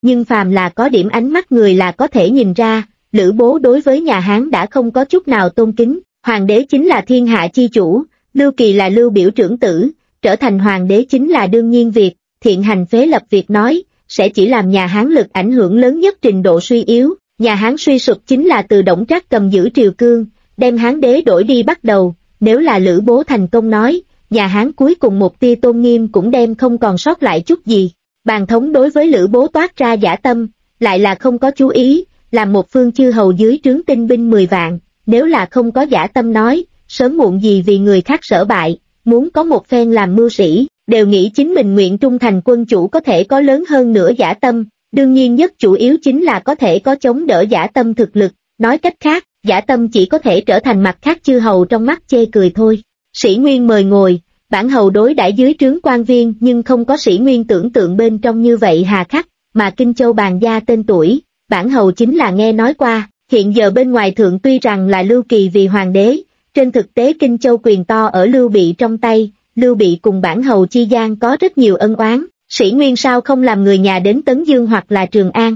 nhưng phàm là có điểm ánh mắt người là có thể nhìn ra, Lữ Bố đối với nhà Hán đã không có chút nào tôn kính, hoàng đế chính là thiên hạ chi chủ, Lưu Kỳ là Lưu biểu trưởng tử, trở thành hoàng đế chính là đương nhiên việc, thiện hành phế lập việc nói, sẽ chỉ làm nhà Hán lực ảnh hưởng lớn nhất trình độ suy yếu, nhà Hán suy sụp chính là từ Đổng Trác cầm giữ triều cương, đem Hán đế đổi đi bắt đầu, nếu là Lữ Bố thành công nói, nhà Hán cuối cùng một tia tôn nghiêm cũng đem không còn sót lại chút gì. Bàn thống đối với Lữ Bố toát ra dã tâm, lại là không có chú ý, làm một phương chư hầu dưới trướng tinh binh 10 vạn, nếu là không có dã tâm nói, sớm muộn gì vì người khác sở bại, muốn có một phen làm mưu sĩ, đều nghĩ chính mình nguyện trung thành quân chủ có thể có lớn hơn nữa dã tâm, đương nhiên nhất chủ yếu chính là có thể có chống đỡ dã tâm thực lực, nói cách khác, dã tâm chỉ có thể trở thành mặt khác chư hầu trong mắt chê cười thôi. Sĩ Nguyên mời ngồi, bản hầu đối đãi dưới trướng quan viên nhưng không có Sĩ Nguyên tưởng tượng bên trong như vậy hà khắc, mà Kinh Châu bàn gia tên tuổi, bản hầu chính là nghe nói qua, hiện giờ bên ngoài thượng tuy rằng là Lưu Kỳ vì hoàng đế, trên thực tế Kinh Châu quyền to ở Lưu Bị trong tay, Lưu Bị cùng bản hầu chi gian có rất nhiều ân oán, Sĩ Nguyên sao không làm người nhà đến Tấn Dương hoặc là Trường An.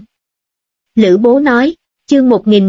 Lữ Bố nói, chương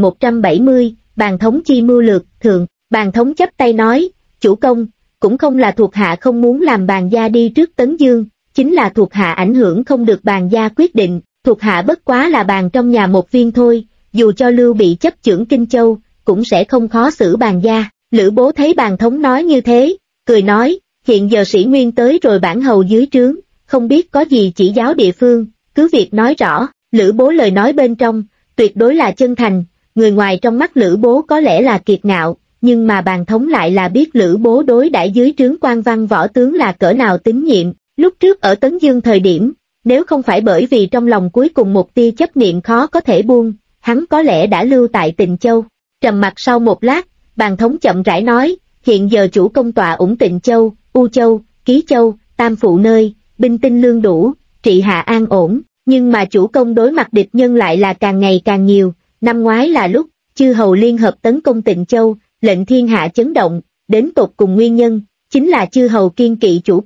1170, bàn thống chi mưu lược, thượng, bàn thống chắp tay nói, chủ công, cũng không là thuộc hạ không muốn làm bàn gia đi trước Tấn Dương, chính là thuộc hạ ảnh hưởng không được bàn gia quyết định, thuộc hạ bất quá là bàn trong nhà một viên thôi, dù cho Lưu Bị chấp chưởng Kinh Châu, cũng sẽ không khó xử bàn gia. Lữ Bố thấy bàn thống nói như thế, cười nói, hiện giờ Sĩ Nguyên tới rồi bản hầu dưới trướng, không biết có gì chỉ giáo địa phương, cứ việc nói rõ. Lữ Bố lời nói bên trong, tuyệt đối là chân thành, người ngoài trong mắt Lữ Bố có lẽ là kiệt ngạo, nhưng mà bàn thống lại là biết Lữ Bố đối đãi dưới trướng quan văn võ tướng là cỡ nào tín nhiệm. Lúc trước ở Tấn Dương thời điểm, nếu không phải bởi vì trong lòng cuối cùng một tia chấp niệm khó có thể buông, hắn có lẽ đã lưu tại Tịnh Châu. Trầm mặc sau một lát, bàn thống chậm rãi nói, hiện giờ chủ công tọa ủng Tịnh Châu, U Châu, Ký Châu, Tam Phụ nơi, binh tinh lương đủ, trị hạ an ổn, nhưng mà chủ công đối mặt địch nhân lại là càng ngày càng nhiều. Năm ngoái là lúc chư hầu liên hợp tấn công Tịnh Châu, lệnh thiên hạ chấn động, đến tột cùng nguyên nhân chính là chư hầu kiên kỵ chủ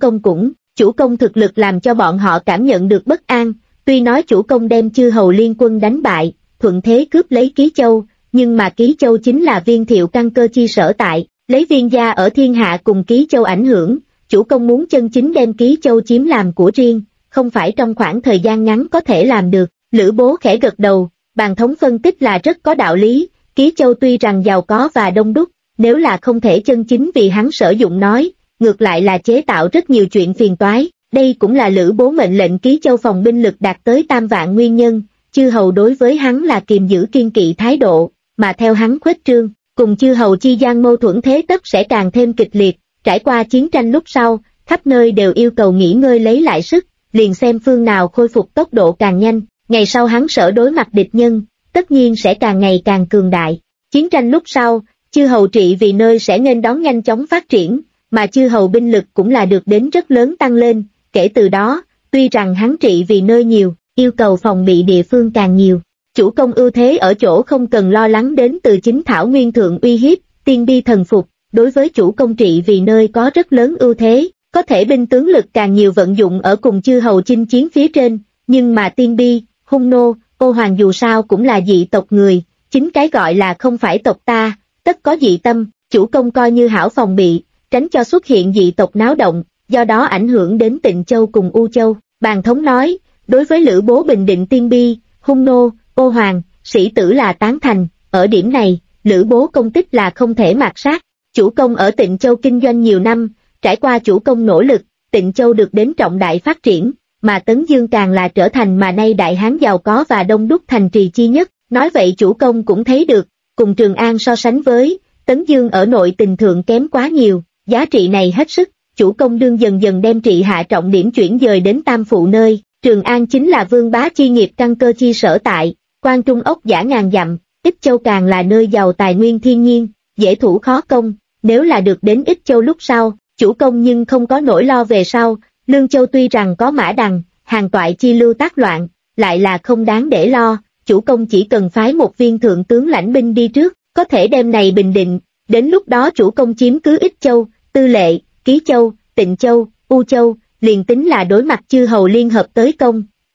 công thực lực làm cho bọn họ cảm nhận được bất an. Tuy nói chủ công đem chư hầu liên quân đánh bại, thuận thế cướp lấy Ký Châu, nhưng mà Ký Châu chính là Viên Thiệu căn cơ chi sở tại, lấy Viên gia ở thiên hạ cùng Ký Châu ảnh hưởng, chủ công muốn chân chính đem Ký Châu chiếm làm của riêng, không phải trong khoảng thời gian ngắn có thể làm được. Lữ Bố khẽ gật đầu, bàn thống phân tích là rất có đạo lý, Ký Châu tuy rằng giàu có và đông đúc, nếu là không thể chân chính vì hắn sử dụng nói, ngược lại là chế tạo rất nhiều chuyện phiền toái. Đây cũng là Lữ Bố mệnh lệnh Ký Châu phòng binh lực đạt tới 3 vạn nguyên nhân, chư hầu đối với hắn là kiềm giữ kiên kỵ thái độ, mà theo hắn khuếch trương, cùng chư hầu chi gian mâu thuẫn thế tất sẽ càng thêm kịch liệt. Trải qua chiến tranh lúc sau, khắp nơi đều yêu cầu nghỉ ngơi lấy lại sức, liền xem phương nào khôi phục tốc độ càng nhanh, ngày sau hắn sở đối mặt địch nhân, tất nhiên sẽ càng ngày càng cường đại. Chiến tranh lúc sau, chư hầu trị vì nơi sẽ nên đón nhanh chóng phát triển, mà chư hầu binh lực cũng là được đến rất lớn tăng lên, kể từ đó, tuy rằng hắn trị vì nơi nhiều, yêu cầu phòng bị địa phương càng nhiều. Chủ công ưu thế ở chỗ không cần lo lắng đến từ chính thảo nguyên thượng uy hiếp, tiên bi thần phục, đối với chủ công trị vì nơi có rất lớn ưu thế, có thể binh tướng lực càng nhiều vận dụng ở cùng chư hầu chinh chiến phía trên, nhưng mà tiên bi, hung nô, ô hoàng dù sao cũng là dị tộc người, chính cái gọi là không phải tộc ta, tất có dị tâm, chủ công coi như hảo phòng bị, tránh cho xuất hiện dị tộc náo động, do đó ảnh hưởng đến Tịnh Châu cùng U Châu. Bàn thống nói, đối với Lữ Bố bình định tiên bi, hung nô, ô hoàng, sĩ tử là tán thành, ở điểm này, Lữ Bố công tích là không thể mạt sát. Chủ công ở Tịnh Châu kinh doanh nhiều năm, trải qua chủ công nỗ lực, Tịnh Châu được đến trọng đại phát triển, mà Tấn Dương càng là trở thành mà nay Đại Hán giàu có và đông đúc thành trì chi nhất. Nói vậy chủ công cũng thấy được, cùng Trường An so sánh với, Tấn Dương ở nội tình thượng kém quá nhiều, giá trị này hết sức, chủ công đương dần dần đem trị hạ trọng điểm chuyển dời đến Tam Phụ nơi. Trường An chính là vương bá chi nghiệp căn cơ chi sở tại, quan trung ốc dã ngàn dặm, Ích Châu càng là nơi giàu tài nguyên thiên nhiên, dễ thủ khó công. Nếu là được đến Ích Châu lúc sau, chủ công nhưng không có nỗi lo về sau. Lương Châu tuy rằng có Mã Đằng, Hàn Toại chi lưu tác loạn, lại là không đáng để lo, chủ công chỉ cần phái một viên thượng tướng lãnh binh đi trước, có thể đem này bình định, đến lúc đó chủ công chiếm cứ Ích Châu, Tư Lệ, Ký Châu, Tịnh Châu, U Châu, liền tính là đối mặt chư hầu liên hợp tới công,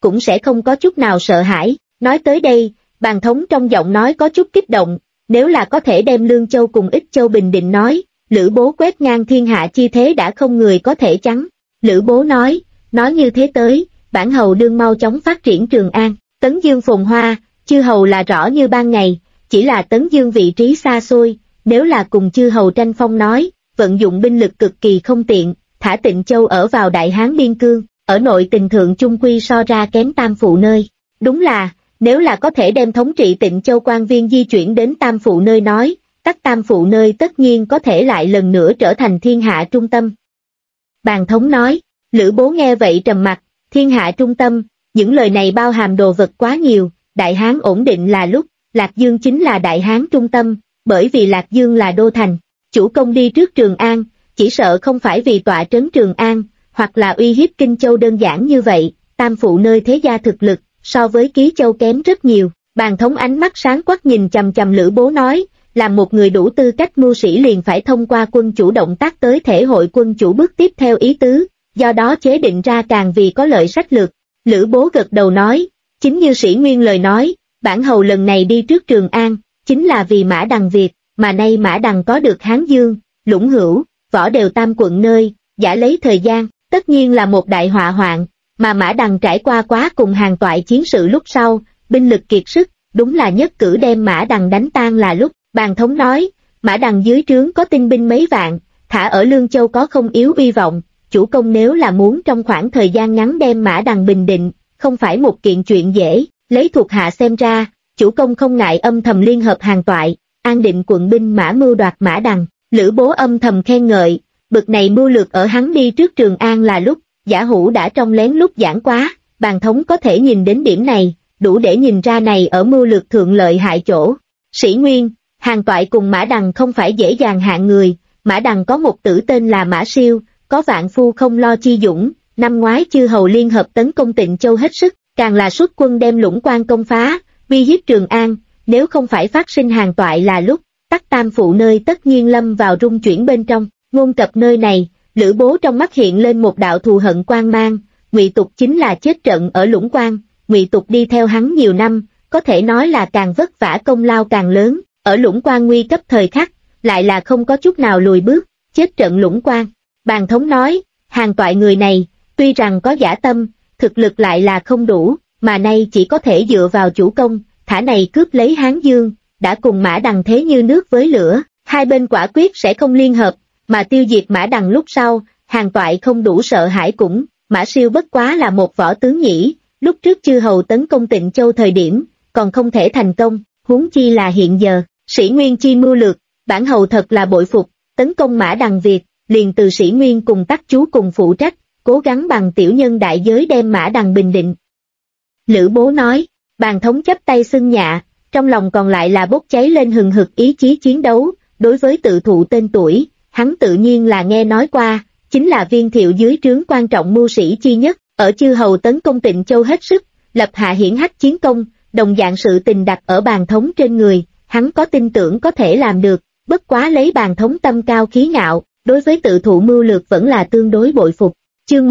cũng sẽ không có chút nào sợ hãi. Nói tới đây, Bàn Thống trong giọng nói có chút kích động, nếu là có thể đem Lương Châu cùng Ích Châu bình định nói, Lữ Bố quét ngang thiên hạ chi thế đã không người có thể chắn. Lữ Bố nói như thế tới, bản hầu đương mau chóng phát triển Trường An, Tấn Dương phồn hoa, chư hầu là rõ như ban ngày, chỉ là Tấn Dương vị trí xa xôi, nếu là cùng chư hầu tranh phong nói, vận dụng binh lực cực kỳ không tiện, thả Tịnh Châu ở vào Đại Hán biên cương, ở nội tình thượng chung quy so ra kém Tam Phụ nơi. Đúng là, nếu là có thể đem thống trị Tịnh Châu quan viên di chuyển đến Tam Phụ nơi nói, các Tam Phụ nơi tất nhiên có thể lại lần nữa trở thành thiên hạ trung tâm. Bàn Thống nói, Lữ Bố nghe vậy trầm mặt, thiên hạ trung tâm, những lời này bao hàm đồ vật quá nhiều, Đại Hán ổn định là lúc, Lạc Dương chính là Đại Hán trung tâm, bởi vì Lạc Dương là đô thành, chủ công đi trước Trường An, chỉ sợ không phải vì tọa trấn Trường An, hoặc là uy hiếp Kinh Châu đơn giản như vậy, Tam Phụ nơi thế gia thực lực, so với Ký Châu kém rất nhiều. Bàn Thống ánh mắt sáng quắc nhìn chằm chằm Lữ Bố nói, làm một người đủ tư cách mưu sĩ liền phải thông qua quân chủ động tác tới thể hội quân chủ bước tiếp theo ý tứ, do đó chế định ra càng vì có lợi sách lược. Lữ Bố gật đầu nói, chính như Sĩ Nguyên lời nói, bản hầu lần này đi trước Trường An, chính là vì Mã Đằng việc, mà nay Mã Đằng có được Hán Dương, Lũng Hữu, Võ đều tam quận nơi, giả lấy thời gian, tất nhiên là một đại họa hoạn, mà Mã Đằng trải qua quá cùng Hàn Toại chiến sự lúc sau, binh lực kiệt sức, đúng là nhất cử đem Mã Đằng đánh tan là lúc. Bàn Thống nói, Mã Đằng dưới trướng có tinh binh mấy vạn, thả ở Lương Châu có không yếu uy vọng, chủ công nếu là muốn trong khoảng thời gian ngắn đem Mã Đằng bình định, không phải một kiện chuyện dễ, lấy thuộc hạ xem ra, chủ công không ngại âm thầm liên hợp Hàn Toại, an định quận binh mã mưu đoạt Mã Đằng. Lữ Bố âm thầm khen ngợi, bực này mưu lược ở hắn đi trước Trường An là lúc, giả hủ đã trong lén lút giảng quá, Bàn Thống có thể nhìn đến điểm này, đủ để nhìn ra này ở mưu lược thượng lợi hại chỗ. Sĩ Nguyên, Hàn Toại cùng Mã Đằng không phải dễ dàng hạng người, Mã Đằng có một tử tên là Mã Siêu, có vạn phu không lo chi dũng, năm ngoái chư hầu liên hợp tấn công Tịnh Châu hết sức, càng là xuất quân đem Lũng Quan công phá, uy hiếp Trường An, nếu không phải phát sinh Hàn Toại là lúc, tắc Tam Phụ nơi tất nhiên lâm vào rung chuyển bên trong. Ngôn cập nơi này, Lữ Bố trong mắt hiện lên một đạo thù hận quang mang, Ngụy Tục chính là chết trận ở Lũng Quan, Ngụy Tục đi theo hắn nhiều năm, có thể nói là càng vất vả công lao càng lớn, ở Lũng Quan nguy cấp thời khắc, lại là không có chút nào lùi bước, chết trận Lũng Quan. Bàn Thống nói, Hàn Toại người này, tuy rằng có dã tâm, thực lực lại là không đủ, mà nay chỉ có thể dựa vào chủ công, thả này cướp lấy Hán Dương, đã cùng Mã Đằng thế như nước với lửa, hai bên quả quyết sẽ không liên hợp, mà tiêu diệt Mã Đằng lúc sau, Hàn Toại không đủ sợ hãi cũng, Mã Siêu bất quá là một võ tướng nhỉ, lúc trước chư hầu tấn công Tịnh Châu thời điểm, còn không thể thành công, huống chi là hiện giờ. Sĩ Nguyên chi mưu lược, bản hầu thật là bội phục, tấn công Mã Đằng việc, liền từ Sĩ Nguyên cùng Tắc Chú cùng phụ trách, cố gắng bằng tiểu nhân đại giới đem Mã Đằng bình định. Lữ Bố nói, Bàn Thống chắp tay xưng nhạ, trong lòng còn lại là bốc cháy lên hừng hực ý chí chiến đấu, đối với tự thụ tên tuổi, hắn tự nhiên là nghe nói qua, chính là Viên Thiệu dưới trướng quan trọng mưu sĩ chi nhất, ở chư hầu tấn công Tịnh Châu hết sức, lập hạ hiển hách chiến công, đồng dạng sự tình đặt ở Bàn Thống trên người. Hắn có tin tưởng có thể làm được, bất quá lấy Bàn Thống tâm cao khí ngạo, đối với tự thụ mưu lược vẫn là tương đối bội phục. Chương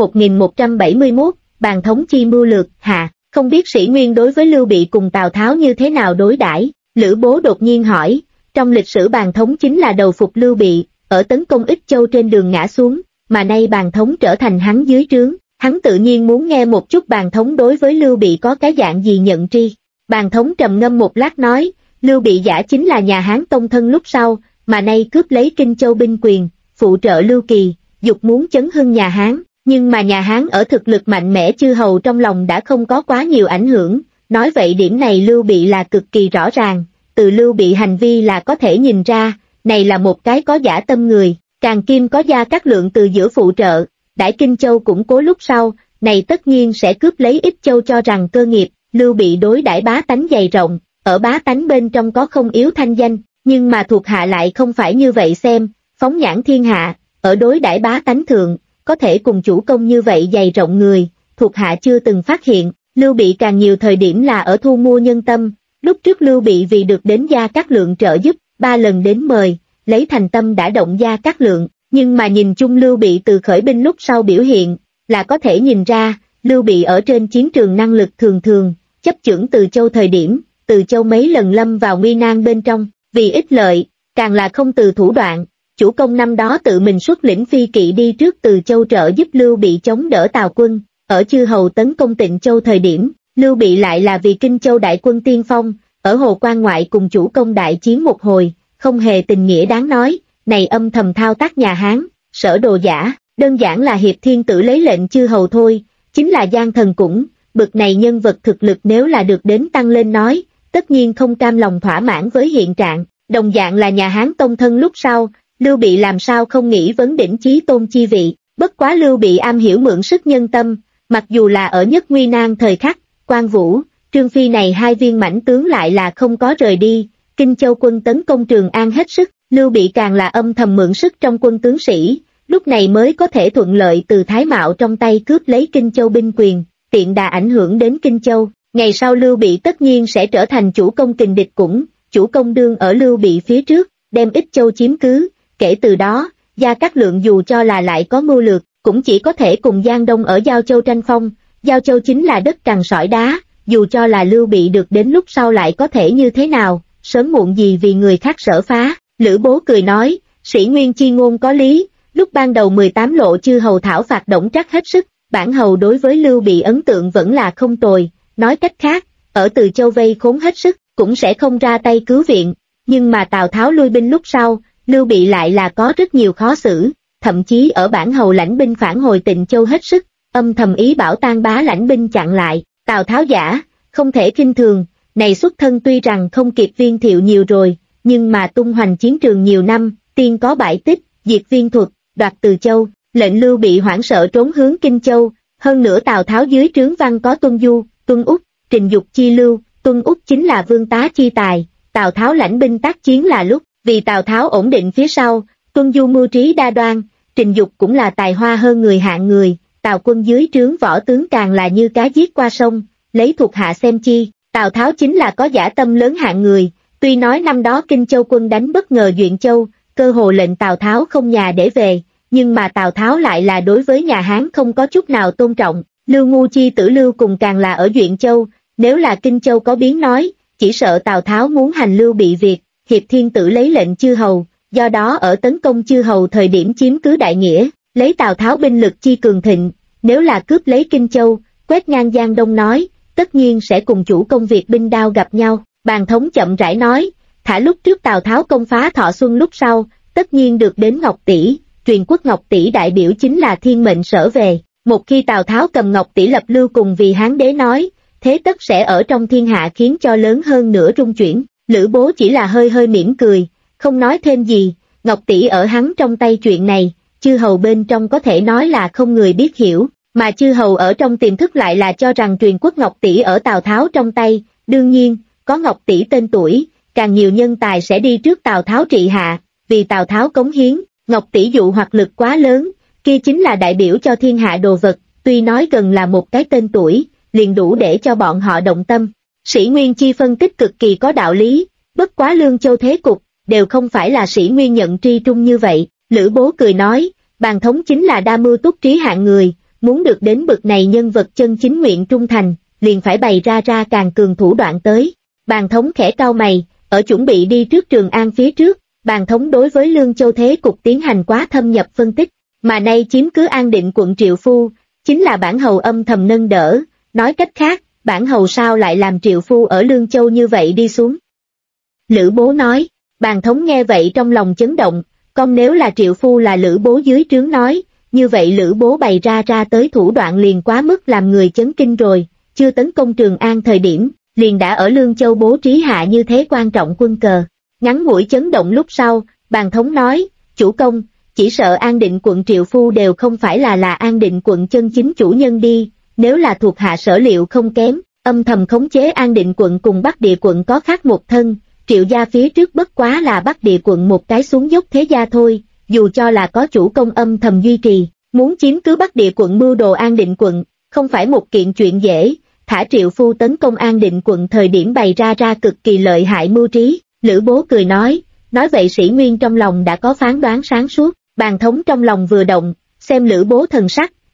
1171, Bàn Thống chi mưu lược, hạ, không biết Sĩ Nguyên đối với Lưu Bị cùng Tào Tháo như thế nào đối đãi. Lữ Bố đột nhiên hỏi, trong lịch sử Bàn Thống chính là đầu phục Lưu Bị, ở tấn công Ích Châu trên đường ngã xuống, mà nay Bàn Thống trở thành hắn dưới trướng, hắn tự nhiên muốn nghe một chút Bàn Thống đối với Lưu Bị có cái dạng gì nhận tri. Bàn Thống trầm ngâm một lát nói, Lưu Bị giả chính là nhà Hán tông thân lúc sau, mà nay cướp lấy Kinh Châu binh quyền, phụ trợ Lưu Kỳ, dục muốn chấn hưng nhà Hán, nhưng mà nhà Hán ở thực lực mạnh mẽ chư hầu trong lòng đã không có quá nhiều ảnh hưởng, nói vậy điểm này Lưu Bị là cực kỳ rõ ràng, từ Lưu Bị hành vi là có thể nhìn ra, này là một cái có dã tâm người, càng kim có Gia Cát Lượng từ giữa phụ trợ, đãi Kinh Châu củng cố lúc sau, này tất nhiên sẽ cướp lấy Ích Châu cho rằng cơ nghiệp, Lưu Bị đối đãi bá tánh dày rộng. Ở bá tánh bên trong có không yếu thanh danh, nhưng mà thuộc hạ lại không phải như vậy xem, phóng nhãn thiên hạ, ở đối đãi bá tánh thượng, có thể cùng chủ công như vậy dày rộng người, thuộc hạ chưa từng phát hiện. Lưu Bị càng nhiều thời điểm là ở thu mua nhân tâm, lúc trước Lưu Bị vì được đến Gia Cát Lượng trợ giúp, 3 lần đến mời, lấy thành tâm đã động Gia Cát Lượng, nhưng mà nhìn chung Lưu Bị từ khởi binh lúc sau biểu hiện, là có thể nhìn ra, Lưu Bị ở trên chiến trường năng lực thường thường, chấp chưởng Từ Châu thời điểm, Từ Châu mấy lần lâm vào nguy nan bên trong, vì ích lợi, càng là không từ thủ đoạn. Chủ công năm đó tự mình xuất lĩnh phi kỵ đi trước Từ Châu trợ giúp Lưu Bị chống đỡ Tào quân, ở Chư Hầu tấn công Tịnh Châu thời điểm, Lưu Bị lại là vì Kinh Châu đại quân tiên phong, ở Hồ Quan ngoại cùng chủ công đại chiến một hồi, không hề tình nghĩa đáng nói, này âm thầm thao tác nhà Hán, sở đồ giả, đơn giản là hiệp thiên tử lấy lệnh Chư Hầu thôi, chính là Giang Thần cũng, bực này nhân vật thực lực nếu là được đến tăng lên nói, tất nhiên không cam lòng thỏa mãn với hiện trạng, đồng dạng là nhà Hán tông thân lúc sau, Lưu Bị làm sao không nghĩ vấn đỉnh chí tôn chi vị, bất quá Lưu Bị am hiểu mượn sức nhân tâm, mặc dù là ở nhất nguy nan thời khắc, Quan Vũ, Trương Phi này hai viên mãnh tướng lại là không có rời đi, Kinh Châu quân tấn công Trường An hết sức, Lưu Bị càng là âm thầm mượn sức trong quân tướng sĩ, lúc này mới có thể thuận lợi từ Thái Mạo trong tay cướp lấy Kinh Châu binh quyền, tiện đà ảnh hưởng đến Kinh Châu, ngày sau Lưu Bị tất nhiên sẽ trở thành chủ công kình địch cũng, chủ công đương ở Lưu Bị phía trước, đem Ích Châu chiếm cứ, kể từ đó, Gia Cát Lượng dù cho là lại có mưu lược, cũng chỉ có thể cùng Giang Đông ở Giao Châu tranh phong, Giao Châu chính là đất cằn sỏi đá, dù cho là Lưu Bị được đến lúc sau lại có thể như thế nào, sớm muộn gì vì người khác sở phá, Lữ Bố cười nói, sĩ Nguyên chi ngôn có lý, lúc ban đầu 18 lộ Chư Hầu thảo phạt Đổng Trác hết sức, bản hầu đối với Lưu Bị ấn tượng vẫn là không tồi, nói cách khác, ở Từ Châu vây khốn hết sức, cũng sẽ không ra tay cứu viện, nhưng mà Tào Tháo lui binh lúc sau, Lưu Bị lại là có rất nhiều khó xử, thậm chí ở bản hầu lãnh binh phản hồi Tịnh Châu hết sức, âm thầm ý bảo Tan Bá lãnh binh chặn lại, Tào Tháo giả, không thể khinh thường, này xuất thân tuy rằng không kịp Viên Thiệu nhiều rồi, nhưng mà tung hoành chiến trường nhiều năm, tiên có bại tích, diệt Viên thuật, đoạt Từ Châu, lệnh Lưu Bị hoảng sợ trốn hướng Kinh Châu, hơn nữa Tào Tháo dưới trướng văn có Tuân Du, Tuân Úc, Trình Dục chi lưu, Tuân Úc chính là vương tá chi tài, Tào Tháo lãnh binh tác chiến là lúc, vì Tào Tháo ổn định phía sau, Tuân Du mưu trí đa đoan, Trình Dục cũng là tài hoa hơn người hạng người, Tào quân dưới trướng võ tướng càng là như cá giết qua sông, lấy thuộc hạ xem chi, Tào Tháo chính là có dã tâm lớn hạng người, tuy nói năm đó Kinh Châu quân đánh bất ngờ Duyện Châu, cơ hồ lệnh Tào Tháo không nhà để về, nhưng mà Tào Tháo lại là đối với nhà Hán không có chút nào tôn trọng, Lưu Ngu chi tử Lưu cùng càng là ở Duyện Châu, nếu là Kinh Châu có biến nói, chỉ sợ Tào Tháo muốn hành Lưu Bị việc, hiệp thiên tử lấy lệnh Chư Hầu, do đó ở tấn công Chư Hầu thời điểm chiếm cứ Đại Nghĩa, lấy Tào Tháo binh lực chi cường thịnh, nếu là cướp lấy Kinh Châu, quét ngang Giang Đông nói, tất nhiên sẽ cùng chủ công việc binh đao gặp nhau, Bàn Thống chậm rãi nói, thả lúc trước Tào Tháo công phá Thọ Xuân lúc sau, tất nhiên được đến Ngọc Tỷ, truyền quốc Ngọc Tỷ đại biểu chính là thiên mệnh sở về, một khi Tào Tháo cầm Ngọc Tỷ lập Lưu cùng vì Hán đế nói, thế tất sẽ ở trong thiên hạ khiến cho lớn hơn nữa rung chuyển, Lữ Bố chỉ là hơi hơi mỉm cười, không nói thêm gì, Ngọc Tỷ ở hắn trong tay chuyện này, Chư Hầu bên trong có thể nói là không người biết hiểu, mà Chư Hầu ở trong tiềm thức lại là cho rằng truyền quốc Ngọc Tỷ ở Tào Tháo trong tay, đương nhiên, có Ngọc Tỷ tên tuổi, càng nhiều nhân tài sẽ đi trước Tào Tháo trị hạ, vì Tào Tháo cống hiến, Ngọc Tỷ dụ hoặc lực quá lớn, kia chính là đại biểu cho thiên hạ đồ vật, tuy nói gần là một cái tên tuổi, liền đủ để cho bọn họ động tâm. Sĩ Nguyên chi phân tích cực kỳ có đạo lý, bất quá Lương Châu thế cục, đều không phải là Sĩ Nguyên nhận tri trung như vậy, Lữ Bố cười nói, Bàn Thống chính là đa mưu túc trí hạng người, muốn được đến bậc này nhân vật chân chính nguyện trung thành, liền phải bày ra càng cường thủ đoạn tới. Bàn Thống khẽ cau mày, ở chuẩn bị đi trước Trường An phía trước, Bàn Thống đối với Lương Châu thế cục tiến hành quá thâm nhập phân tích, mà nay chiếm cứ An Định quận Triệu Phu, chính là bản hầu âm thầm nâng đỡ, nói cách khác, bản hầu sao lại làm Triệu Phu ở Lương Châu như vậy đi xuống. Lữ Bố nói, Bàn Thống nghe vậy trong lòng chấn động, còn nếu là Triệu Phu là Lữ Bố dưới trướng nói, như vậy Lữ Bố bày ra tới thủ đoạn liền quá mức làm người chấn kinh rồi, chưa tấn công Trường An thời điểm, liền đã ở Lương Châu bố trí hạ như thế quan trọng quân cờ. Ngắn ngủi chấn động lúc sau, Bàn Thống nói, chủ công, chỉ sợ An Định quận Triệu Phu đều không phải là An Định quận chân chính chủ nhân đi, nếu là thuộc hạ sở liệu không kém, âm thầm khống chế An Định quận cùng Bắc Địa quận có khác một thân, Triệu gia phía trước bất quá là Bắc Địa quận một cái xuống dốc thế gia thôi, dù cho là có chủ công âm thầm duy trì, muốn chiếm cứ Bắc Địa quận mưu đồ An Định quận, không phải một kiện chuyện dễ, thả Triệu Phu tấn công An Định quận thời điểm bày ra cực kỳ lợi hại mưu trí, Lữ Bố cười nói vậy Sĩ Nguyên trong lòng đã có phán đoán sáng suốt, Bàn Thống trong lòng vừa động, xem Lữ Bố thần sắc,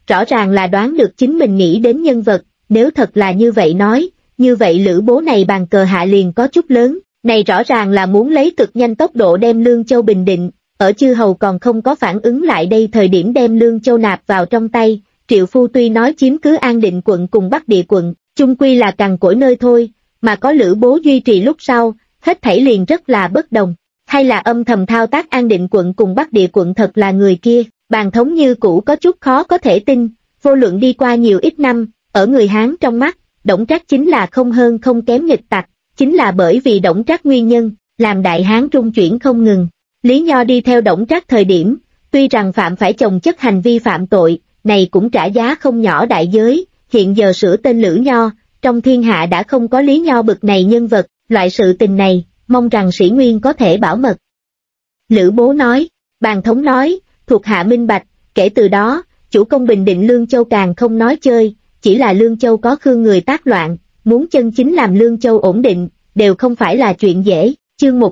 rõ ràng là đoán được chính mình nghĩ đến nhân vật, nếu thật là như vậy nói, như vậy Lữ Bố này bàn cờ hạ liền có chút lớn, này rõ ràng là muốn lấy cực nhanh tốc độ đem Lương Châu bình định, ở chư hầu còn không có phản ứng lại đây thời điểm đem Lương Châu nạp vào trong tay, Triệu Phu tuy nói chiếm cứ An Định quận cùng Bắc Địa quận, chung quy là cằn cỗi nơi thôi, mà có Lữ Bố duy trì lúc sau, hết thảy liền rất là bất đồng, hay là âm thầm thao tác An Định quận cùng Bắc Địa quận thật là người kia, Bàn Thống như cũ có chút khó có thể tin, vô luận đi qua nhiều ít năm, ở người Hán trong mắt, Đổng Trác chính là không hơn không kém nghịch tặc, chính là bởi vì Đổng Trác nguyên nhân, làm Đại Hán trung chuyển không ngừng. Lý Nho đi theo Đổng Trác thời điểm, tuy rằng phạm phải chồng chất hành vi phạm tội, này cũng trả giá không nhỏ đại giới, hiện giờ sửa tên Lữ Nho, trong thiên hạ đã không có Lý Nho bực này nhân vật, loại sự tình này, mong rằng sĩ nguyên có thể bảo mật. Lữ Bố nói, Bàn Thống nói, thuộc hạ minh bạch, kể từ đó, chủ công bình định Lương Châu càng không nói chơi, chỉ là Lương Châu có khương người tác loạn, muốn chân chính làm Lương Châu ổn định, đều không phải là chuyện dễ. Chương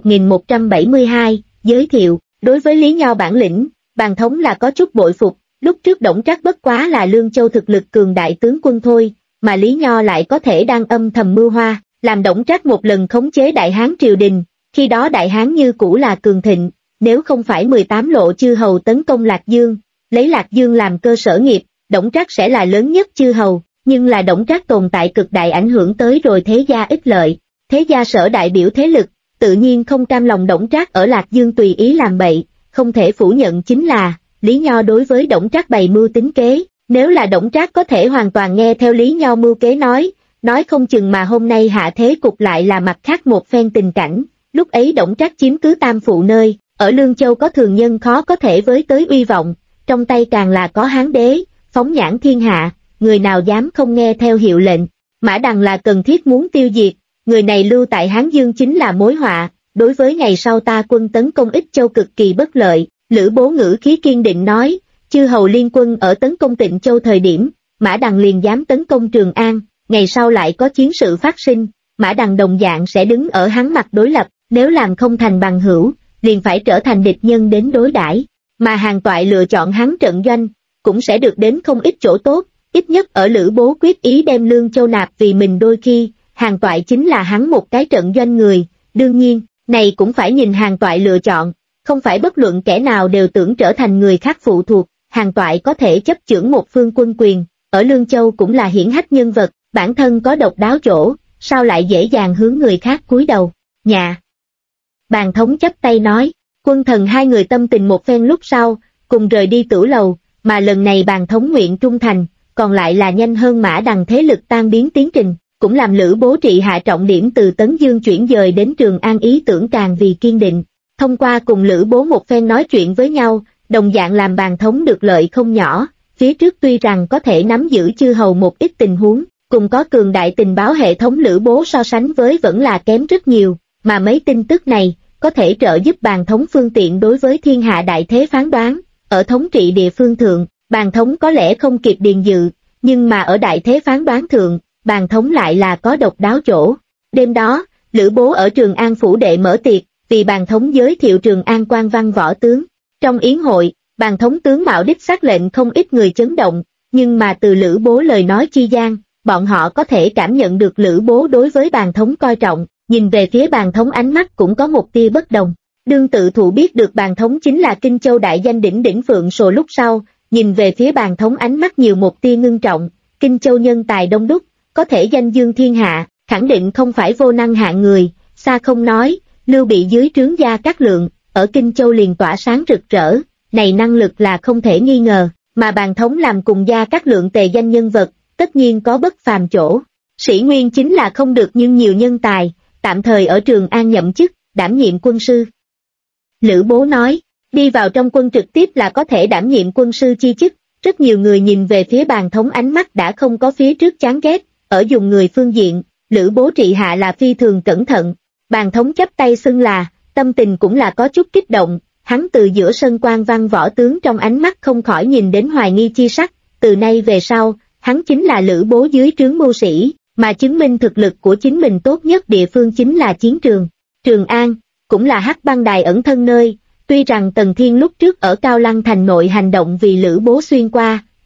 1172, giới thiệu, đối với Lý Nho bản lĩnh, Bàn Thống là có chút bội phục, lúc trước Đổng Trác bất quá là Lương Châu thực lực cường đại tướng quân thôi, mà Lý Nho lại có thể đang âm thầm mưu hoa, làm Đổng Trác một lần khống chế Đại Hán triều đình, khi đó Đại Hán như cũ là cường thịnh, nếu không phải 18 lộ chư hầu tấn công Lạc Dương, lấy Lạc Dương làm cơ sở nghiệp, Đổng Trác sẽ là lớn nhất chư hầu, nhưng là Đổng Trác tồn tại cực đại ảnh hưởng tới rồi thế gia ích lợi, thế gia sở đại biểu thế lực, tự nhiên không cam lòng Đổng Trác ở Lạc Dương tùy ý làm bậy, không thể phủ nhận chính là, Lý Nho đối với Đổng Trác bày mưu tính kế, nếu là Đổng Trác có thể hoàn toàn nghe theo Lý Nho mưu kế nói không chừng mà hôm nay hạ thế cục lại là mặt khác một phen tình cảnh, lúc ấy Đổng Trác chiếm cứ Tam Phụ nơi, ở Lương Châu có thường nhân khó có thể với tới uy vọng, trong tay càng là có Hán đế, phóng nhãn thiên hạ, người nào dám không nghe theo hiệu lệnh, Mã Đằng là cần thiết muốn tiêu diệt, người này lưu tại Hán Dương chính là mối họa, đối với ngày sau ta quân tấn công Ích Châu cực kỳ bất lợi. Lữ Bố ngữ khí kiên định nói, chư hầu liên quân ở tấn công Tịnh Châu thời điểm, Mã Đằng liền dám tấn công Trường An, ngày sau lại có chiến sự phát sinh, Mã Đằng đồng dạng sẽ đứng ở hắn mặt đối lập, nếu làm không thành bằng hữu, liền phải trở thành địch nhân đến đối đãi, mà Hàn Toại lựa chọn hắn trận doanh, cũng sẽ được đến không ít chỗ tốt, ít nhất ở Lữ Bố quyết ý đem Lương Châu nạp vì mình đôi khi, Hàn Toại chính là hắn một cái trận doanh người, đương nhiên, này cũng phải nhìn Hàn Toại lựa chọn, không phải bất luận kẻ nào đều tưởng trở thành người khác phụ thuộc, Hàn Toại có thể chấp chưởng một phương quân quyền, ở Lương Châu cũng là hiển hách nhân vật, bản thân có độc đáo chỗ, sao lại dễ dàng hướng người khác cúi đầu, nhà. Bàn Thống chắp tay nói, quân thần hai người tâm tình một phen lúc sau, cùng rời đi Tửu Lầu, mà lần này Bàn Thống nguyện trung thành, còn lại là nhanh hơn Mã Đằng thế lực tan biến tiến trình, cũng làm Lữ Bố trị hạ trọng điểm từ Tấn Dương chuyển dời đến Trường An ý tưởng càng vì kiên định. Thông qua cùng Lữ Bố một phen nói chuyện với nhau, đồng dạng làm Bàn Thống được lợi không nhỏ, phía trước tuy rằng có thể nắm giữ chư hầu một ít tình huống, cùng có cường đại tình báo hệ thống Lữ Bố so sánh với vẫn là kém rất nhiều, mà mấy tin tức này, có thể trợ giúp Bàn Thống phương tiện đối với thiên hạ đại thế phán đoán, ở thống trị địa phương thượng, Bàn Thống có lẽ không kịp Điền Dự, nhưng mà ở đại thế phán đoán thượng, Bàn Thống lại là có độc đáo chỗ. Đêm đó, Lữ Bố ở Trường An phủ đệ mở tiệc, vì Bàn Thống giới thiệu Trường An quan văn võ tướng. Trong yến hội, Bàn Thống tướng mạo đích xác lệnh không ít người chấn động, nhưng mà từ Lữ Bố lời nói chi gian, bọn họ có thể cảm nhận được Lữ Bố đối với Bàn Thống coi trọng, nhìn về phía Bàn Thống ánh mắt cũng có một tia bất đồng. Đương Tự Thụ biết được Bàn Thống chính là Kinh Châu đại danh đỉnh đỉnh Phượng Sồ lúc sau, nhìn về phía Bàn Thống ánh mắt nhiều một tia ngưng trọng, Kinh Châu nhân tài đông đúc, có thể danh dương thiên hạ, khẳng định không phải vô năng hạng người, xa không nói, Lưu Bị dưới trướng Gia Cát Lượng, ở Kinh Châu liền tỏa sáng rực rỡ, này năng lực là không thể nghi ngờ, mà Bàn Thống làm cùng Gia Cát Lượng tề danh nhân vật, tất nhiên có bất phàm chỗ. Sĩ Nguyên chính là không được nhưng nhiều nhân tài, tạm thời ở Trường An nhậm chức, đảm nhiệm quân sư. Lữ Bố nói, đi vào trong quân trực tiếp là có thể đảm nhiệm quân sư chi chức, rất nhiều người nhìn về phía Bàn Thống ánh mắt đã không có phía trước chán ghét, ở dùng người phương diện, Lữ Bố trị hạ là phi thường cẩn thận. Bàn Thống chắp tay xưng là, tâm tình cũng là có chút kích động, hắn từ giữa sân quan văn võ tướng trong ánh mắt không khỏi nhìn đến hoài nghi chi sắc, từ nay về sau, hắn chính là Lữ Bố dưới trướng mưu sĩ, mà chứng minh thực lực của chính mình tốt nhất địa phương chính là chiến trường. Trường An, cũng là Hắc Băng Đài ẩn thân nơi, tuy rằng Tần Thiên lúc trước ở Cao Lăng thành nội hành động vì Lữ Bố xuyên qua,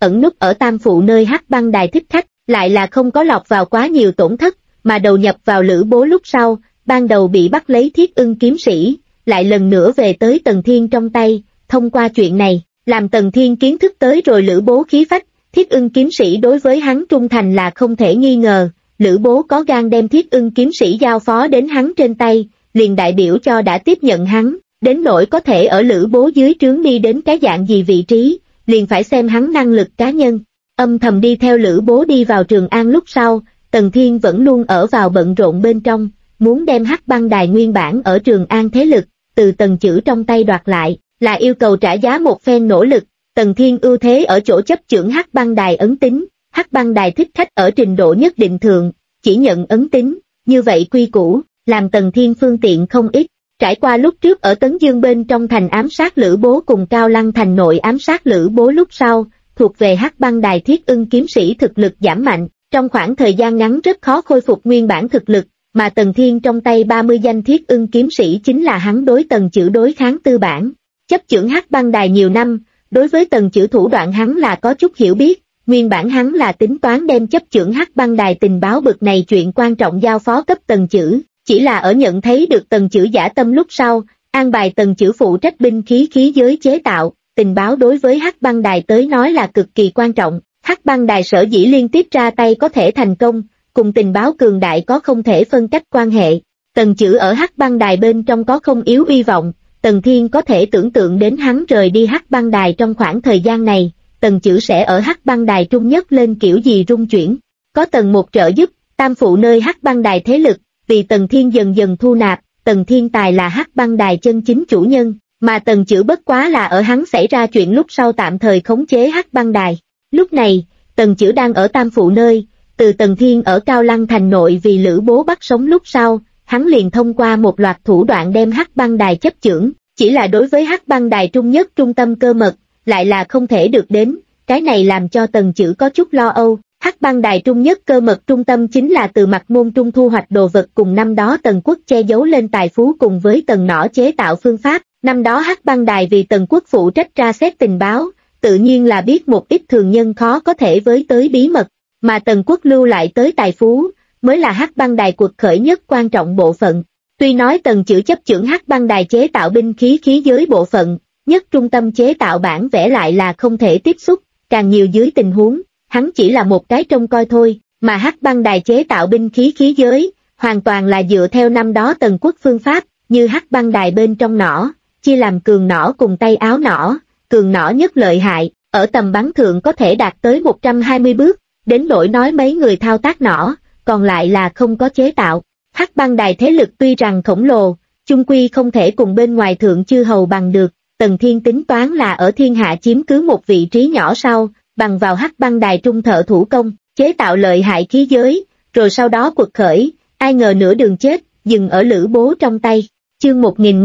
ẩn núp ở Tam Phụ nơi Hắc Băng Đài thích khách, lại là không có lọt vào quá nhiều tổn thất, mà đầu nhập vào Lữ Bố lúc sau, ban đầu bị bắt lấy Thiết Ưng kiếm sĩ, lại lần nữa về tới Tần Thiên trong tay, thông qua chuyện này, làm Tần Thiên kiến thức tới rồi Lữ Bố khí phách, Thiết Ưng kiếm sĩ đối với hắn trung thành là không thể nghi ngờ, Lữ Bố có gan đem Thiết Ưng kiếm sĩ giao phó đến hắn trên tay, liền đại biểu cho đã tiếp nhận hắn, đến nỗi có thể ở Lữ Bố dưới trướng đi đến cái dạng gì vị trí, liền phải xem hắn năng lực cá nhân. Âm thầm đi theo Lữ Bố đi vào Trường An lúc sau, Tần Thiên vẫn luôn ở vào bận rộn bên trong, muốn đem Hắc Băng Đài nguyên bản ở Trường An thế lực, từ Tần Chữ trong tay đoạt lại, là yêu cầu trả giá một phen nỗ lực. Tần Thiên ưu thế ở chỗ chấp chưởng Hắc Băng Đài ấn tín, Hắc Băng Đài thích khách ở trình độ nhất định thượng, chỉ nhận ấn tín, như vậy quy củ, làm Tần Thiên phương tiện không ít. Trải qua lúc trước ở Tấn Dương bên trong thành ám sát Lữ Bố cùng Cao Lăng thành nội ám sát Lữ Bố lúc sau, thuộc về Hắc Băng Đài Thiết Ưng kiếm sĩ thực lực giảm mạnh, trong khoảng thời gian ngắn rất khó khôi phục nguyên bản thực lực, mà Tần Thiên trong tay 30 danh Thiết Ưng kiếm sĩ chính là hắn đối Tần Chữ đối kháng tư bản. Chấp chưởng Hắc Băng Đài nhiều năm, đối với Tần Chữ thủ đoạn hắn là có chút hiểu biết, nguyên bản hắn là tính toán đem chấp chưởng Hắc Băng Đài tình báo bực này chuyện quan trọng giao phó cấp Tần Chữ, chỉ là ở nhận thấy được Tần Chữ dã tâm lúc sau, an bài Tần Chữ phụ trách binh khí khí giới chế tạo, tình báo đối với Hắc Băng Đài tới nói là cực kỳ quan trọng, Hắc Băng Đài sở dĩ liên tiếp ra tay có thể thành công, cùng tình báo cường đại có không thể phân cách quan hệ. Tần Chữ ở Hắc Băng Đài bên trong có không yếu uy vọng, Tần Thiên có thể tưởng tượng đến hắn rời đi Hắc Băng Đài trong khoảng thời gian này, Tần Chữ sẽ ở Hắc Băng Đài trung nhất lên kiểu gì rung chuyển. Có Tần Một trợ giúp, Tam Phụ nơi Hắc Băng Đài thế lực, vì Tần Thiên dần dần thu nạp, Tần Thiên tài là Hắc Băng Đài chân chính chủ nhân, mà Tần Chữ bất quá là ở hắn xảy ra chuyện lúc sau tạm thời khống chế Hắc Băng Đài. Lúc này, Tần Chữ đang ở Tam Phụ nơi, từ Tần Thiên ở Cao Lăng thành nội vì Lữ Bố bắt sống lúc sau, hắn liền thông qua một loạt thủ đoạn đem Hắc Băng Đài chấp chưởng, chỉ là đối với Hắc Băng Đài trung nhất trung tâm cơ mật, lại là không thể được đến, cái này làm cho Tần Chữ có chút lo âu. Hắc Băng Đài trung nhất cơ mật trung tâm chính là từ Mặt Môn Trung thu hoạch đồ vật cùng năm đó Tần Quốc che giấu lên tài phú cùng với Tần Nỏ chế tạo phương pháp, năm đó Hắc Băng Đài vì Tần Quốc phụ trách tra xét tình báo, tự nhiên là biết một ít thường nhân khó có thể với tới bí mật, mà Tần Quốc lưu lại tới tài phú, mới là Hắc Băng Đài cuộc khởi nhất quan trọng bộ phận. Tuy nói Tần Chữ chấp chưởng Hắc Băng Đài chế tạo binh khí khí giới bộ phận, nhất trung tâm chế tạo bản vẽ lại là không thể tiếp xúc, càng nhiều dưới tình huống, hắn chỉ là một cái trông coi thôi, mà Hắc Băng Đài chế tạo binh khí khí giới, hoàn toàn là dựa theo năm đó Tần Quốc phương pháp, như Hắc Băng Đài bên trong nỏ, chia làm cường nỏ cùng tay áo nỏ, cường nỏ nhất lợi hại, ở tầm bắn thượng có thể đạt tới 120 bước, đến nỗi nói mấy người thao tác nỏ, còn lại là không có chế tạo. Hắc Băng Đài thế lực tuy rằng khổng lồ, chung quy không thể cùng bên ngoài thượng chư hầu bằng được, Tần Thiên tính toán là ở thiên hạ chiếm cứ một vị trí nhỏ sau, bằng vào Hắc Băng Đài trung thợ thủ công, chế tạo lợi hại khí giới, rồi sau đó quật khởi, ai ngờ nửa đường chết, dừng ở Lữ Bố trong tay. Chương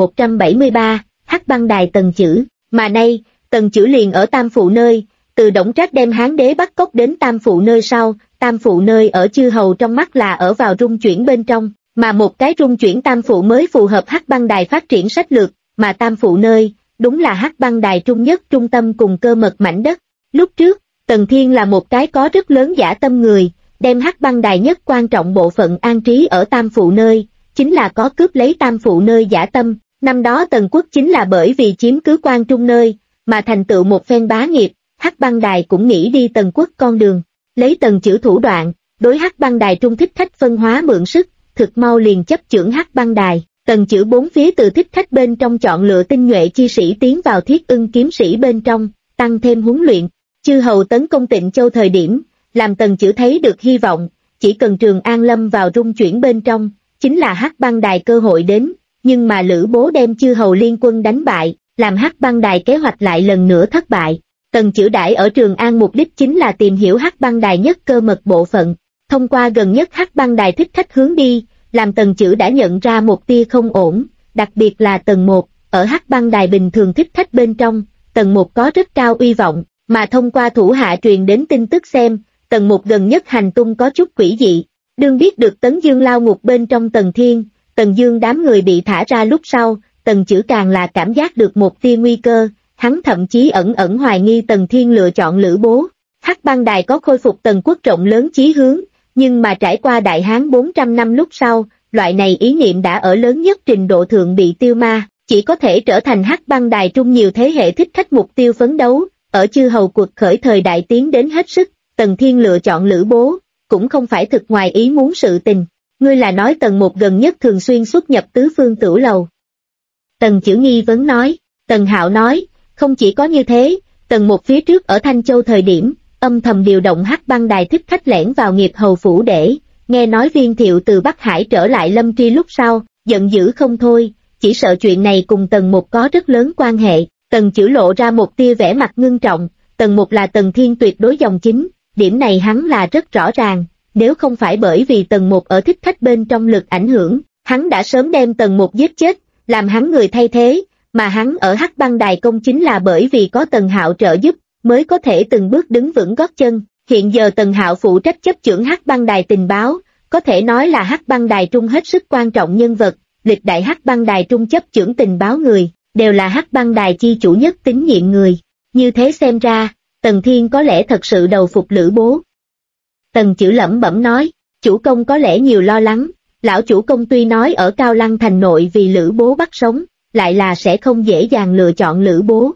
1173, Hắc Băng Đài Tần Chữ, mà nay, Tần Chữ liền ở Tam Phụ nơi, từ Đổng Trác đem Hán đế bắt cóc đến Tam Phụ nơi sau, Tam Phụ nơi ở chư hầu trong mắt là ở vào rung chuyển bên trong, mà một cái rung chuyển Tam Phụ mới phù hợp Hắc Băng Đài phát triển sách lược, mà Tam Phụ nơi, đúng là Hắc Băng Đài trung nhất trung tâm cùng cơ mật mảnh đất. Lúc trước, Tần Thiên là một cái có rất lớn dã tâm người, đem Hắc Băng Đài nhất quan trọng bộ phận an trí ở Tam Phụ nơi, chính là có cướp lấy Tam Phụ nơi dã tâm. Năm đó Tần Quốc chính là bởi vì chiếm cứ Quan Trung nơi, mà thành tựu một phen bá nghiệp, Hắc Băng Đài cũng nghĩ đi Tần Quốc con đường, lấy Tần Chữ thủ đoạn, đối Hắc Băng Đài trung thích khách phân hóa mượn sức, thực mau liền chấp chưởng Hắc Băng Đài. Tần Chữ bốn phía từ thích khách bên trong chọn lựa tinh nhuệ chi sĩ tiến vào Thiết Ưng kiếm sĩ bên trong, tăng thêm huấn luyện. Chư hầu tấn công Tịnh Châu thời điểm, làm Tần Chữ thấy được hy vọng, chỉ cần Trường An lâm vào rung chuyển bên trong, chính là Hắc Băng Đài cơ hội đến, nhưng mà Lữ Bố đem chư hầu liên quân đánh bại, làm Hắc Băng Đài kế hoạch lại lần nữa thất bại. Tần Chữ đãi ở Trường An mục đích chính là tìm hiểu Hắc Băng Đài nhất cơ mật bộ phận, thông qua gần nhất Hắc Băng Đài thích khách hướng đi, làm Tần Chữ đã nhận ra một tia không ổn, đặc biệt là tầng 1, ở Hắc Băng Đài bình thường thích khách bên trong, tầng 1 có rất cao uy vọng, mà thông qua thủ hạ truyền đến tin tức xem, tầng 1 gần nhất hành tung có chút quỷ dị. Đương biết được Tấn Dương lao ngục bên trong Tần Thiên, Tần Dương đám người bị thả ra lúc sau, Tần Chữ càng là cảm giác được một tia nguy cơ, hắn thậm chí ẩn ẩn hoài nghi Tần Thiên lựa chọn Lữ Bố. Hắc băng đài có khôi phục tần quốc rộng lớn chí hướng, nhưng mà trải qua Đại Hán 400 năm lúc sau, loại này ý niệm đã ở lớn nhất trình độ thượng bị tiêu ma, chỉ có thể trở thành Hắc băng đài trung nhiều thế hệ thích khách mục tiêu phấn đấu, ở chư hầu cuộc khởi thời đại tiến đến hết sức, Tần Thiên lựa chọn Lữ Bố, cũng không phải thực ngoài ý muốn sự tình. Ngươi là nói Tần Một gần nhất thường xuyên xuất nhập tứ phương tửu lầu. Tần Chữ nghi vấn nói, Tần Hạo nói, không chỉ có như thế, Tần Một phía trước ở Thanh Châu thời điểm, âm thầm điều động Hắc băng đài thích khách lẻn vào nghiệp hầu phủ để, nghe nói Viên Thiệu từ Bắc Hải trở lại Lâm Tri lúc sau, giận dữ không thôi, chỉ sợ chuyện này cùng Tần Một có rất lớn quan hệ. Tần Chữ lộ ra một tia vẻ mặt ngưng trọng, Tần Một là Tần Thiên tuyệt đối dòng chính, điểm này hắn là rất rõ ràng, nếu không phải bởi vì Tần Một ở thích khách bên trong lực ảnh hưởng, hắn đã sớm đem Tần Một giết chết, làm hắn người thay thế, mà hắn ở Hắc băng đài công chính là bởi vì có Tần Hạo trợ giúp, mới có thể từng bước đứng vững gót chân. Hiện giờ Tần Hạo phụ trách chấp chưởng Hắc băng đài tình báo, có thể nói là Hắc băng đài trung hết sức quan trọng nhân vật, lịch đại Hắc băng đài trung chấp chưởng tình báo người, đều là Hắc băng đài chi chủ nhất tín nhiệm người. Như thế xem ra, Tần Thiên có lẽ thật sự đầu phục Lữ Bố. Tần Chữ lẩm bẩm nói, chủ công có lẽ nhiều lo lắng, lão chủ công tuy nói ở Cao Lăng thành nội vì Lữ Bố bắt sống, lại là sẽ không dễ dàng lựa chọn Lữ Bố.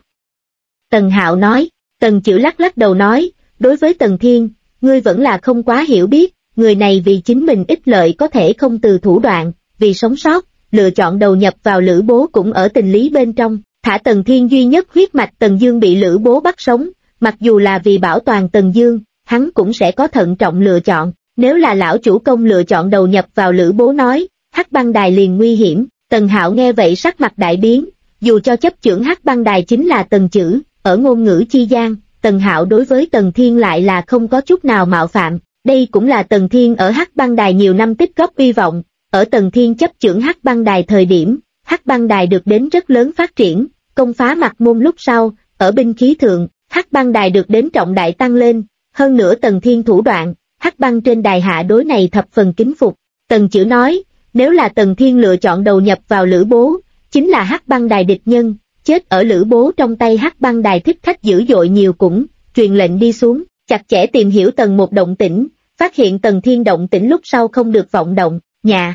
Tần Hạo nói, Tần Chữ lắc lắc đầu nói, đối với Tần Thiên, ngươi vẫn là không quá hiểu biết, người này vì chính mình ích lợi có thể không từ thủ đoạn, vì sống sót, lựa chọn đầu nhập vào Lữ Bố cũng ở tình lý bên trong, thả Tần Thiên duy nhất huyết mạch Tần Dương bị Lữ Bố bắt sống, mặc dù là vì bảo toàn Tần Dương, hắn cũng sẽ có thận trọng lựa chọn, nếu là lão chủ công lựa chọn đầu nhập vào Lữ Bố nói, Hắc băng đài liền nguy hiểm. Tần Hạo nghe vậy sắc mặt đại biến, dù cho chấp chưởng Hắc băng đài chính là Tần Chữ, ở ngôn ngữ chi gian, Tần Hạo đối với Tần Thiên lại là không có chút nào mạo phạm, đây cũng là Tần Thiên ở Hắc băng đài nhiều năm tích góp uy vọng, ở Tần Thiên chấp chưởng Hắc băng đài thời điểm, Hắc băng đài được đến rất lớn phát triển, công phá mặt môn lúc sau, ở binh khí thượng, Hắc băng đài được đến trọng đại tăng lên, hơn nữa Tần Thiên thủ đoạn, Hắc băng trên đài hạ đối này thập phần kính phục. Tần Chữ nói, nếu là Tần Thiên lựa chọn đầu nhập vào Lữ Bố, chính là Hắc băng đài địch nhân, chết ở Lữ Bố trong tay Hắc băng đài thích khách dữ dội nhiều cũng, truyền lệnh đi xuống, chặt chẽ tìm hiểu Tần Một động tĩnh, phát hiện Tần Thiên động tĩnh lúc sau không được vọng động, nhà.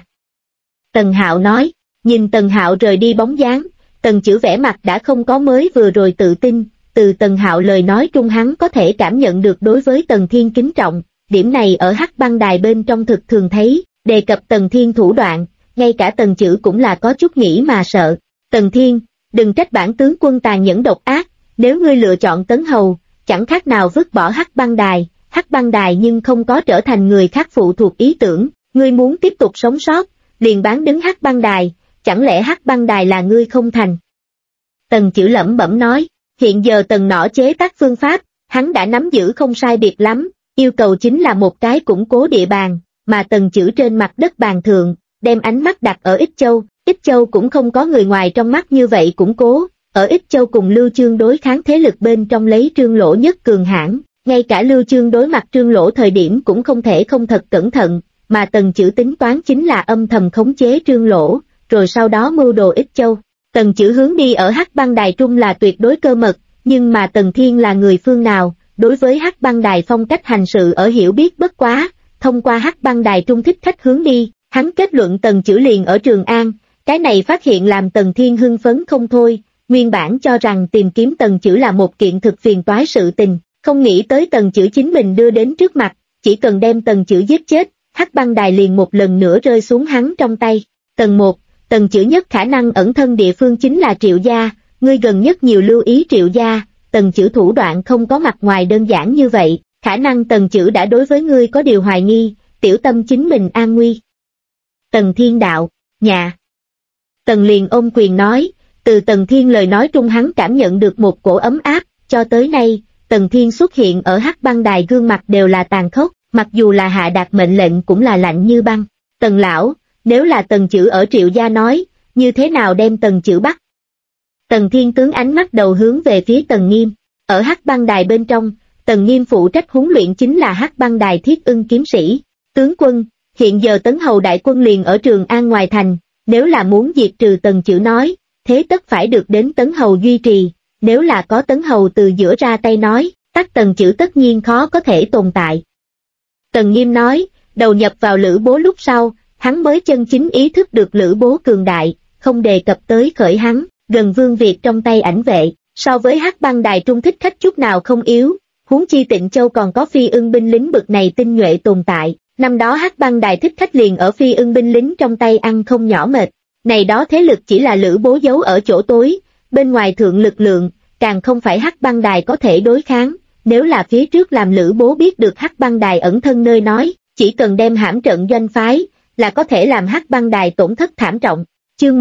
Tần Hạo nói, nhìn Tần Hạo rời đi bóng dáng, Tần Chữ vẻ mặt đã không có mới vừa rồi tự tin, từ Tần Hạo lời nói trung hắn có thể cảm nhận được đối với Tần Thiên kính trọng, điểm này ở Hắc băng đài bên trong thực thường thấy, đề cập Tần Thiên thủ đoạn, ngay cả Tần Chữ cũng là có chút nghĩ mà sợ. Tần Thiên, đừng trách bản tướng quân tàn nhẫn độc ác, nếu ngươi lựa chọn Tấn Hầu, chẳng khác nào vứt bỏ Hắc băng đài nhưng không có trở thành người khác phụ thuộc ý tưởng, ngươi muốn tiếp tục sống sót, liền bán đứng Hắc băng đài, chẳng lẽ Hắc băng đài là ngươi không thành? Tần Chữ lẩm bẩm nói, hiện giờ Tần Nỏ chế tác phương pháp, hắn đã nắm giữ không sai biệt lắm, yêu cầu chính là một cái củng cố địa bàn, mà Tần Chữ trên mặt đất bàn thượng, đem ánh mắt đặt ở Ích Châu cũng không có người ngoài trong mắt như vậy củng cố, ở Ích Châu cùng Lưu Chương đối kháng thế lực bên trong lấy Trương Lỗ nhất cường hãn, ngay cả Lưu Chương đối mặt Trương Lỗ thời điểm cũng không thể không thật cẩn thận, mà Tần Chữ tính toán chính là âm thầm khống chế Trương Lỗ, rồi sau đó mưu đồ Ích Châu. Tần Chữ hướng đi ở Hắc băng đài trung là tuyệt đối cơ mật, nhưng mà Tần Thiên là người phương nào, đối với Hắc băng đài phong cách hành sự ở hiểu biết bất quá, thông qua Hắc băng đài trung thích khách hướng đi, hắn kết luận Tần Chữ liền ở Trường An, cái này phát hiện làm Tần Thiên hưng phấn không thôi, nguyên bản cho rằng tìm kiếm Tần Chữ là một kiện thực phiền toái sự tình, không nghĩ tới Tần Chữ chính mình đưa đến trước mặt, chỉ cần đem Tần Chữ giết chết, Hắc băng đài liền một lần nữa rơi xuống hắn trong tay. Tần 1, Tần Chữ nhất khả năng ẩn thân địa phương chính là Triệu gia, ngươi gần nhất nhiều lưu ý Triệu gia, Tần Chữ thủ đoạn không có mặt ngoài đơn giản như vậy, khả năng Tần Chữ đã đối với ngươi có điều hoài nghi, tiểu tâm chính mình an nguy. Tần Thiên đạo, nhà. Tần liền ôm quyền nói, từ Tần Thiên lời nói trung hắn cảm nhận được một cổ ấm áp, cho tới nay, Tần Thiên xuất hiện ở Hắc băng đài gương mặt đều là tàn khốc, mặc dù là hạ đạt mệnh lệnh cũng là lạnh như băng. Tần lão, nếu là Tần Chữ ở Triệu gia nói, như thế nào đem Tần Chữ bắt? Tần Thiên tướng ánh mắt đầu hướng về phía Tần Nghiêm, ở Hắc băng đài bên trong, Tần Nghiêm phụ trách huấn luyện chính là Hắc băng đài Thiết Ưng kiếm sĩ. Tướng quân, hiện giờ Tấn Hầu đại quân liền ở Trường An ngoài thành, nếu là muốn diệt trừ Tần Chữ nói, thế tất phải được đến Tấn Hầu duy trì, nếu là có Tấn Hầu từ giữa ra tay nói, Tắc Tần Chữ tất nhiên khó có thể tồn tại. Tần Nghiêm nói, đầu nhập vào Lữ Bố lúc sau, hắn mới chân chính ý thức được Lữ Bố cường đại, không đề cập tới khởi hắn, gần Vương Việt trong tay ảnh vệ, so với Hắc Băng Đài Trung thích khách chút nào không yếu, huống chi Tịnh Châu còn có Phi Ưng binh lính bực này tinh nhuệ tồn tại, năm đó Hắc Băng Đài thích khách liền ở Phi Ưng binh lính trong tay ăn không nhỏ mệt, này đó thế lực chỉ là Lữ Bố giấu ở chỗ tối, bên ngoài thượng lực lượng, càng không phải Hắc Băng Đài có thể đối kháng, nếu là phía trước làm Lữ Bố biết được Hắc Băng Đài ẩn thân nơi nói, chỉ cần đem hãm trận doanh phái, là có thể làm Hắc Băng Đài tổn thất thảm trọng. Chương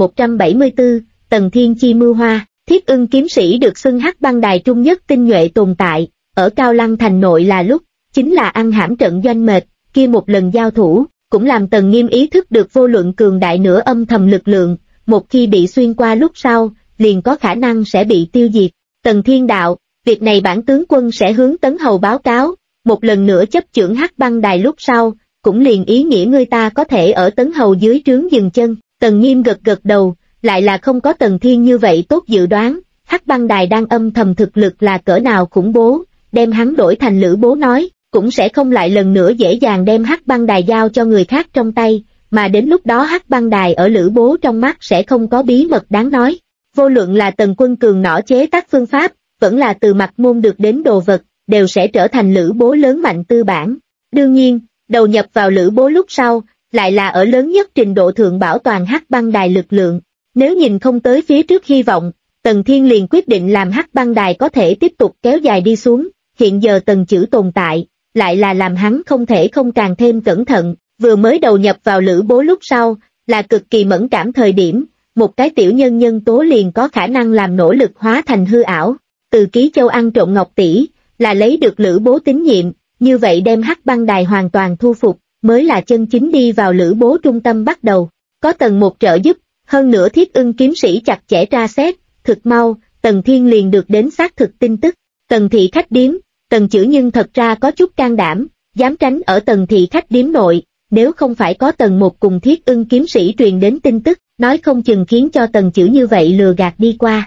1174, Tần Thiên Chi mưu hoa, Thiết Ưng kiếm sĩ được xưng Hắc Băng Đài trung nhất tinh nhuệ tồn tại, ở Cao Lăng thành nội là lúc, chính là ăn hãm trận doanh mệt, kia một lần giao thủ, cũng làm Tần Nghiêm ý thức được vô luận cường đại nửa âm thầm lực lượng, một khi bị xuyên qua lúc sau, liền có khả năng sẽ bị tiêu diệt. Tần Thiên đạo, việc này bản tướng quân sẽ hướng Tấn Hầu báo cáo, một lần nữa chấp chưởng Hắc Băng Đài lúc sau, cũng liền ý nghĩa người ta có thể ở Tấn Hầu dưới trướng dừng chân. Tần Nghiêm gật gật đầu, lại là không có Tần Thiên như vậy tốt dự đoán, Hắc Băng Đài đang âm thầm thực lực là cỡ nào khủng bố, đem hắn đổi thành Lữ Bố nói, cũng sẽ không lại lần nữa dễ dàng đem Hắc Băng Đài giao cho người khác trong tay, mà đến lúc đó Hắc Băng Đài ở Lữ Bố trong mắt sẽ không có bí mật đáng nói. Vô luận là Tần Quân Cường nỏ chế tác phương pháp, vẫn là từ mặt môn được đến đồ vật, đều sẽ trở thành Lữ Bố lớn mạnh tư bản. Đương nhiên, đầu nhập vào Lữ Bố lúc sau, lại là ở lớn nhất trình độ thượng bảo toàn Hắc Băng Đài lực lượng. Nếu nhìn không tới phía trước hy vọng, Tần Thiên liền quyết định làm Hắc Băng Đài có thể tiếp tục kéo dài đi xuống, hiện giờ Tần Chữ tồn tại, lại là làm hắn không thể không càng thêm cẩn thận, vừa mới đầu nhập vào Lữ Bố lúc sau, là cực kỳ mẫn cảm thời điểm, một cái tiểu nhân tố liền có khả năng làm nỗ lực hóa thành hư ảo. Từ Ký Châu ăn trộm ngọc tỷ, là lấy được Lữ Bố tín nhiệm, như vậy đem Hắc Băng Đài hoàn toàn thu phục, mới là chân chính đi vào Lữ Bố trung tâm bắt đầu. Có Tần một trợ giúp, hơn nữa Thiết Ưng kiếm sĩ chặt chẽ tra xét, thực mau, Tần Thiên liền được đến xác thực tin tức. Tần thị khách điếm, Tần Chữ nhưng thật ra có chút can đảm, dám tránh ở Tần thị khách điếm nội, nếu không phải có Tần một cùng Thiết Ưng kiếm sĩ truyền đến tin tức, nói không chừng khiến cho Tần Chữ như vậy lừa gạt đi qua.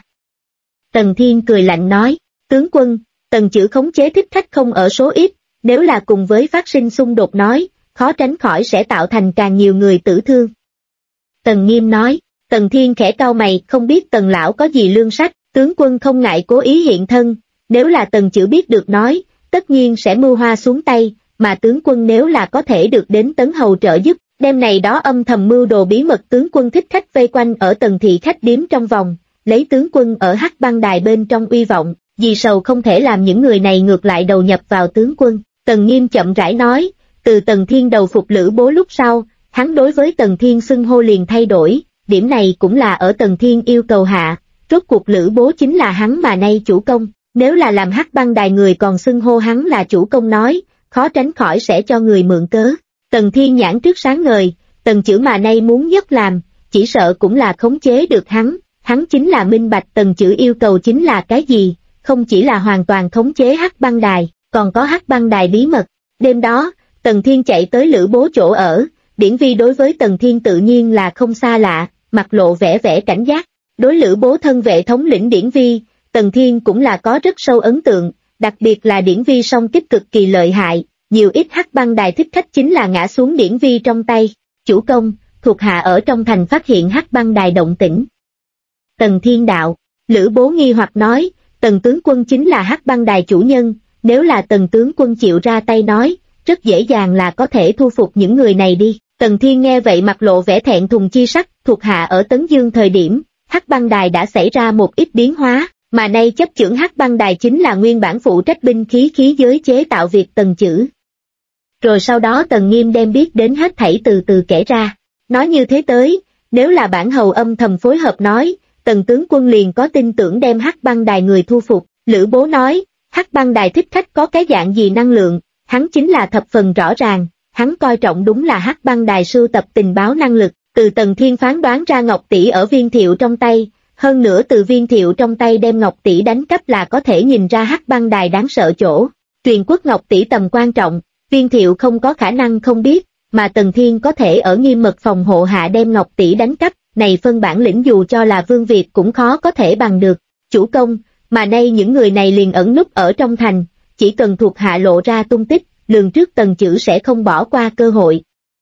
Tần Thiên cười lạnh nói, tướng quân, Tần Chữ khống chế thích khách không ở số ít, nếu là cùng với phát sinh xung đột nói, khó tránh khỏi sẽ tạo thành càng nhiều người tử thương. Tần Nghiêm nói, Tần Thiên khẽ cau mày, không biết Tần lão có gì lương sách, tướng quân không ngại cố ý hiện thân, nếu là Tần Chữ biết được nói, tất nhiên sẽ mưu hoa xuống tay, mà tướng quân nếu là có thể được đến Tấn Hầu trợ giúp, đêm này đó âm thầm mưu đồ bí mật tướng quân thích khách vây quanh ở Tần thị khách điếm trong vòng, lấy tướng quân ở Hắc Băng Đài bên trong uy vọng, vì sầu không thể làm những người này ngược lại đầu nhập vào tướng quân. Tần Nghiêm chậm rãi nói, từ Tần Thiên đầu phục Lữ Bố lúc sau, hắn đối với Tần Thiên xưng hô liền thay đổi, điểm này cũng là ở Tần Thiên yêu cầu hạ, rốt cuộc Lữ Bố chính là hắn mà nay chủ công, nếu là làm Hắc Băng Đài người còn xưng hô hắn là chủ công nói, khó tránh khỏi sẽ cho người mượn cớ. Tần Thiên nhãn trước sáng ngời, Tần Chữ mà nay muốn nhất làm, chỉ sợ cũng là khống chế được hắn chính là minh bạch Tần Chữ yêu cầu chính là cái gì, không chỉ là hoàn toàn khống chế Hắc Băng Đài, còn có Hắc Băng Đài bí mật. Đêm đó, Tần Thiên chạy tới Lữ Bố chỗ ở, Điển Vi đối với Tần Thiên tự nhiên là không xa lạ, mặt lộ vẻ cảnh giác. Đối Lữ Bố thân vệ thống lĩnh Điển Vi, Tần Thiên cũng là có rất sâu ấn tượng, đặc biệt là Điển Vi song kích cực kỳ lợi hại, nhiều ít Hắc Băng Đài thích khách chính là ngã xuống Điển Vi trong tay. Chủ công, thuộc hạ ở trong thành phát hiện Hắc Băng Đài động tĩnh. Tần Thiên đạo, Lữ Bố nghi hoặc nói, Tần tướng quân chính là Hắc Băng Đài chủ nhân, nếu là Tần tướng quân chịu ra tay nói, rất dễ dàng là có thể thu phục những người này đi. Tần Thiên nghe vậy mặt lộ vẻ thẹn thùng chi sắc, thuộc hạ ở Tấn Dương thời điểm, Hắc Băng Đài đã xảy ra một ít biến hóa, mà nay chấp chưởng Hắc Băng Đài chính là nguyên bản phụ trách binh khí giới chế tạo việc Tần Chữ. Rồi sau đó Tần Nghiêm đem biết đến hết thảy từ từ kể ra, nói như thế tới, nếu là bản hầu âm thầm phối hợp nói, Tần tướng quân liền có tin tưởng đem Hắc Băng Đài người thu phục. Lữ Bố nói, Hắc Băng Đài thích khách có cái dạng gì năng lượng, hắn chính là thập phần rõ ràng, hắn coi trọng đúng là Hắc Băng Đài sưu tập tình báo năng lực, từ Tần Thiên phán đoán ra Ngọc Tỷ ở Viên Thiệu trong tay, hơn nữa từ Viên Thiệu trong tay đem Ngọc Tỷ đánh cắp là có thể nhìn ra Hắc Băng Đài đáng sợ chỗ. Truyền quốc Ngọc Tỷ tầm quan trọng, Viên Thiệu không có khả năng không biết, mà Tần Thiên có thể ở nghiêm mật phòng hộ hạ đem Ngọc Tỷ đánh cắp, này phân bản lĩnh dù cho là Vương Việt cũng khó có thể bằng được. Chủ công, mà nay những người này liền ẩn núp ở trong thành, chỉ cần thuộc hạ lộ ra tung tích, lường trước Tần Chữ sẽ không bỏ qua cơ hội.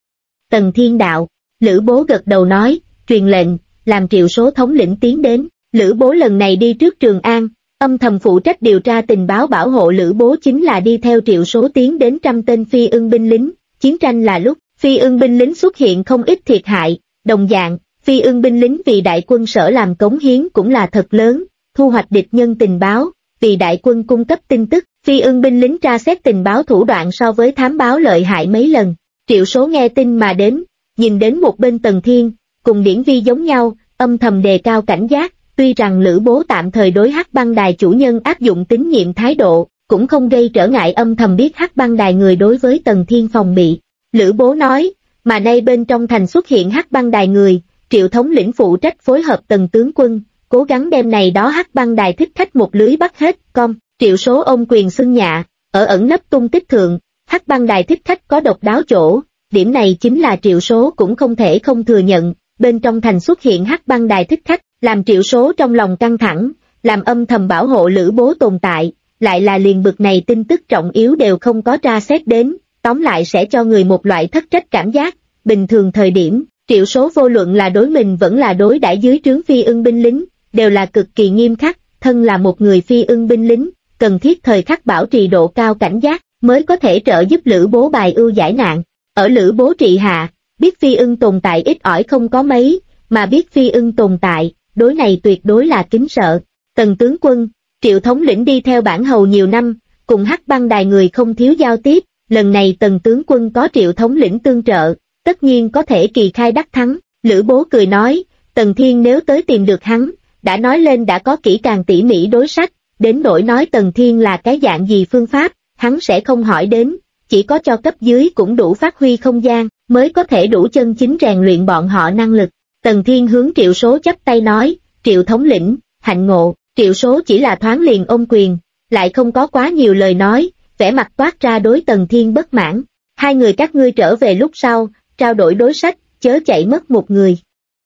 Tần Thiên đạo, Lữ Bố gật đầu nói, truyền lệnh, làm Triệu Số thống lĩnh tiến đến. Lữ Bố lần này đi trước Trường An, âm thầm phụ trách điều tra tình báo bảo hộ Lữ Bố chính là đi theo Triệu Số tiến đến 100 tên Phi Ưng binh lính. Chiến tranh là lúc Phi Ưng binh lính xuất hiện không ít thiệt hại, đồng dạng, Phi Ưng binh lính vì đại quân sở làm cống hiến cũng là thật lớn, thu hoạch địch nhân tình báo, vì đại quân cung cấp tin tức, Phi Ưng binh lính tra xét tình báo thủ đoạn so với thám báo lợi hại mấy lần. Triệu Số nghe tin mà đến, nhìn đến một bên Tần Thiên, cùng Điển Vi giống nhau, âm thầm đề cao cảnh giác, tuy rằng Lữ Bố tạm thời đối Hắc Băng Đài chủ nhân áp dụng tín nhiệm thái độ, cũng không gây trở ngại âm thầm biết Hắc Băng Đài người đối với Tần Thiên phòng bị. Lữ Bố nói, mà nay bên trong thành xuất hiện Hắc Băng Đài người, Triệu thống lĩnh phụ trách phối hợp Tần tướng quân, cố gắng đem này đó Hắc Băng Đài thích khách một lưới bắt hết, Triệu Số ôm quyền xưng nhạ, ở ẩn nấp tung tích thượng, Hắc Băng Đài thích khách có độc đáo chỗ, điểm này chính là Triệu Số cũng không thể không thừa nhận, bên trong thành xuất hiện Hắc Băng Đài thích khách, làm Triệu Số trong lòng căng thẳng, làm âm thầm bảo hộ Lữ Bố tồn tại, lại là liền bực này tin tức trọng yếu đều không có tra xét đến, tóm lại sẽ cho người một loại thất trách cảm giác. Bình thường thời điểm, Triệu Số vô luận là đối mình vẫn là đối đãi dưới trướng Phi Ưng binh lính, đều là cực kỳ nghiêm khắc, thân là một người Phi Ưng binh lính, cần thiết thời khắc bảo trì độ cao cảnh giác, mới có thể trợ giúp Lữ Bố bài ưu giải nạn. Ở Lữ Bố trị hạ, biết Phi Ưng tồn tại ít ỏi không có mấy, mà biết Phi Ưng tồn tại, đối này tuyệt đối là kính sợ. Tần tướng quân, Triệu thống lĩnh đi theo bản hầu nhiều năm, cùng Hắc Băng Đài người không thiếu giao tiếp, lần này Tần tướng quân có Triệu thống lĩnh tương trợ, tất nhiên có thể kỳ khai đắc thắng. Lữ Bố cười nói, Tần Thiên nếu tới tìm được hắn, đã nói lên đã có kỹ càng tỉ mỉ đối sách, đến nỗi nói Tần Thiên là cái dạng gì phương pháp, hắn sẽ không hỏi đến, chỉ có cho cấp dưới cũng đủ phát huy không gian, mới có thể đủ chân chính rèn luyện bọn họ năng lực. Tần Thiên hướng Triệu Số chắp tay nói, Triệu thống lĩnh, hạnh ngộ. Triệu Số chỉ là thoáng liền ôm quyền, lại không có quá nhiều lời nói, vẻ mặt toát ra đối Tần Thiên bất mãn. Hai người các ngươi trở về lúc sau, trao đổi đối sách, chớ chạy mất một người.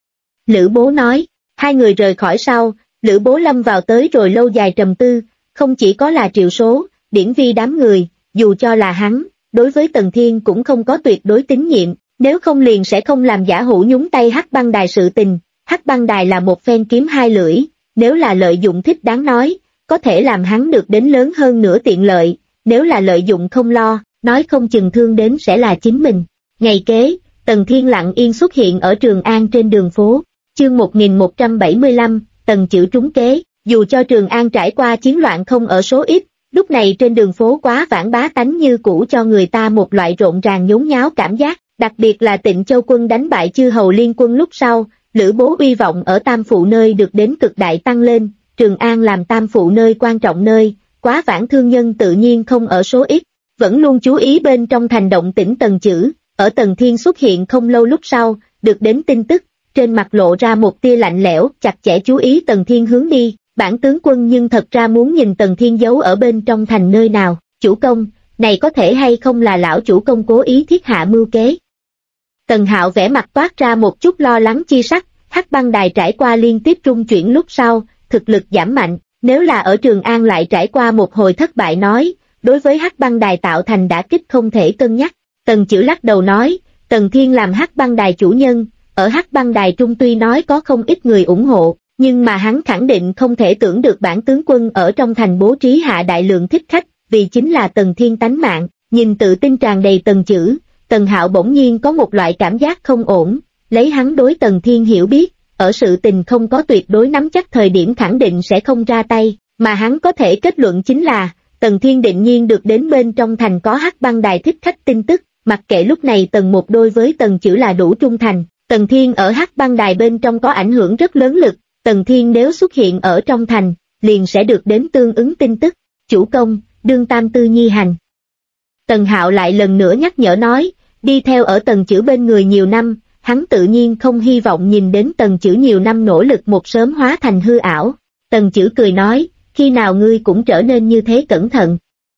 Lữ Bố nói, hai người rời khỏi sau, Lữ Bố lâm vào tới rồi lâu dài trầm tư, không chỉ có là Triệu Số, Điển Vi đám người, dù cho là hắn, đối với Tần Thiên cũng không có tuyệt đối tín nhiệm, nếu không liền sẽ không làm giả hữu nhúng tay Hắc Băng Đài sự tình. Hắc Băng Đài là một phen kiếm hai lưỡi, nếu là lợi dụng thích đáng nói, có thể làm hắn được đến lớn hơn nửa tiện lợi, nếu là lợi dụng không lo, nói không chừng thương đến sẽ là chính mình. Ngày kế, Tần Thiên lặng yên xuất hiện ở Trường An trên đường phố, chương 1175, Tần Chữ trúng kế, dù cho Trường An trải qua chiến loạn không ở số ít, lúc này trên đường phố quá vãng bá tánh như cũ cho người ta một loại rộn ràng nhốn nháo cảm giác, đặc biệt là Tịnh Châu quân đánh bại Chư Hầu Liên quân lúc sau, Lữ Bố uy vọng ở Tam Phụ nơi được đến cực đại tăng lên, Trường An làm Tam Phụ nơi quan trọng nơi, quá vãng thương nhân tự nhiên không ở số ít, vẫn luôn chú ý bên trong thành động tĩnh Tần Chữ, ở Tần Thiên xuất hiện không lâu lúc sau, được đến tin tức, trên mặt lộ ra một tia lạnh lẽo, chặt chẽ chú ý Tần Thiên hướng đi, bản tướng quân nhưng thật ra muốn nhìn Tần Thiên giấu ở bên trong thành nơi nào, chủ công, này có thể hay không là lão chủ công cố ý thiết hạ mưu kế. Tần Hạo vẻ mặt toát ra một chút lo lắng chi sắc, Hắc Băng Đài trải qua liên tiếp trung chuyển lúc sau, thực lực giảm mạnh, nếu là ở Trường An lại trải qua một hồi thất bại nói, đối với Hắc Băng Đài tạo thành đả kích không thể cân nhắc. Tần Chữ lắc đầu nói, Tần Thiên làm Hắc Băng Đài chủ nhân, ở Hắc Băng Đài trung tuy nói có không ít người ủng hộ, nhưng mà hắn khẳng định không thể tưởng được bản tướng quân ở trong thành bố trí hạ đại lượng thích khách, vì chính là Tần Thiên tánh mạng. Nhìn tự tin tràn đầy Tần Chữ, Tần Hạo bỗng nhiên có một loại cảm giác không ổn, lấy hắn đối Tần Thiên hiểu biết, ở sự tình không có tuyệt đối nắm chắc thời điểm khẳng định sẽ không ra tay, mà hắn có thể kết luận chính là, Tần Thiên định nhiên được đến bên trong thành có Hắc Băng Đài thích khách tin tức, mặc kệ lúc này Tần Một đối với Tần Chữ là đủ trung thành, Tần Thiên ở Hắc Băng Đài bên trong có ảnh hưởng rất lớn lực, Tần Thiên nếu xuất hiện ở trong thành, liền sẽ được đến tương ứng tin tức, chủ công, đương tam tư nhi hành. Tần Hạo lại lần nữa nhắc nhở nói, đi theo ở Tần Chữ bên người nhiều năm, hắn tự nhiên không hy vọng nhìn đến Tần Chữ nhiều năm nỗ lực một sớm hóa thành hư ảo. Tần Chữ cười nói, khi nào ngươi cũng trở nên như thế cẩn thận.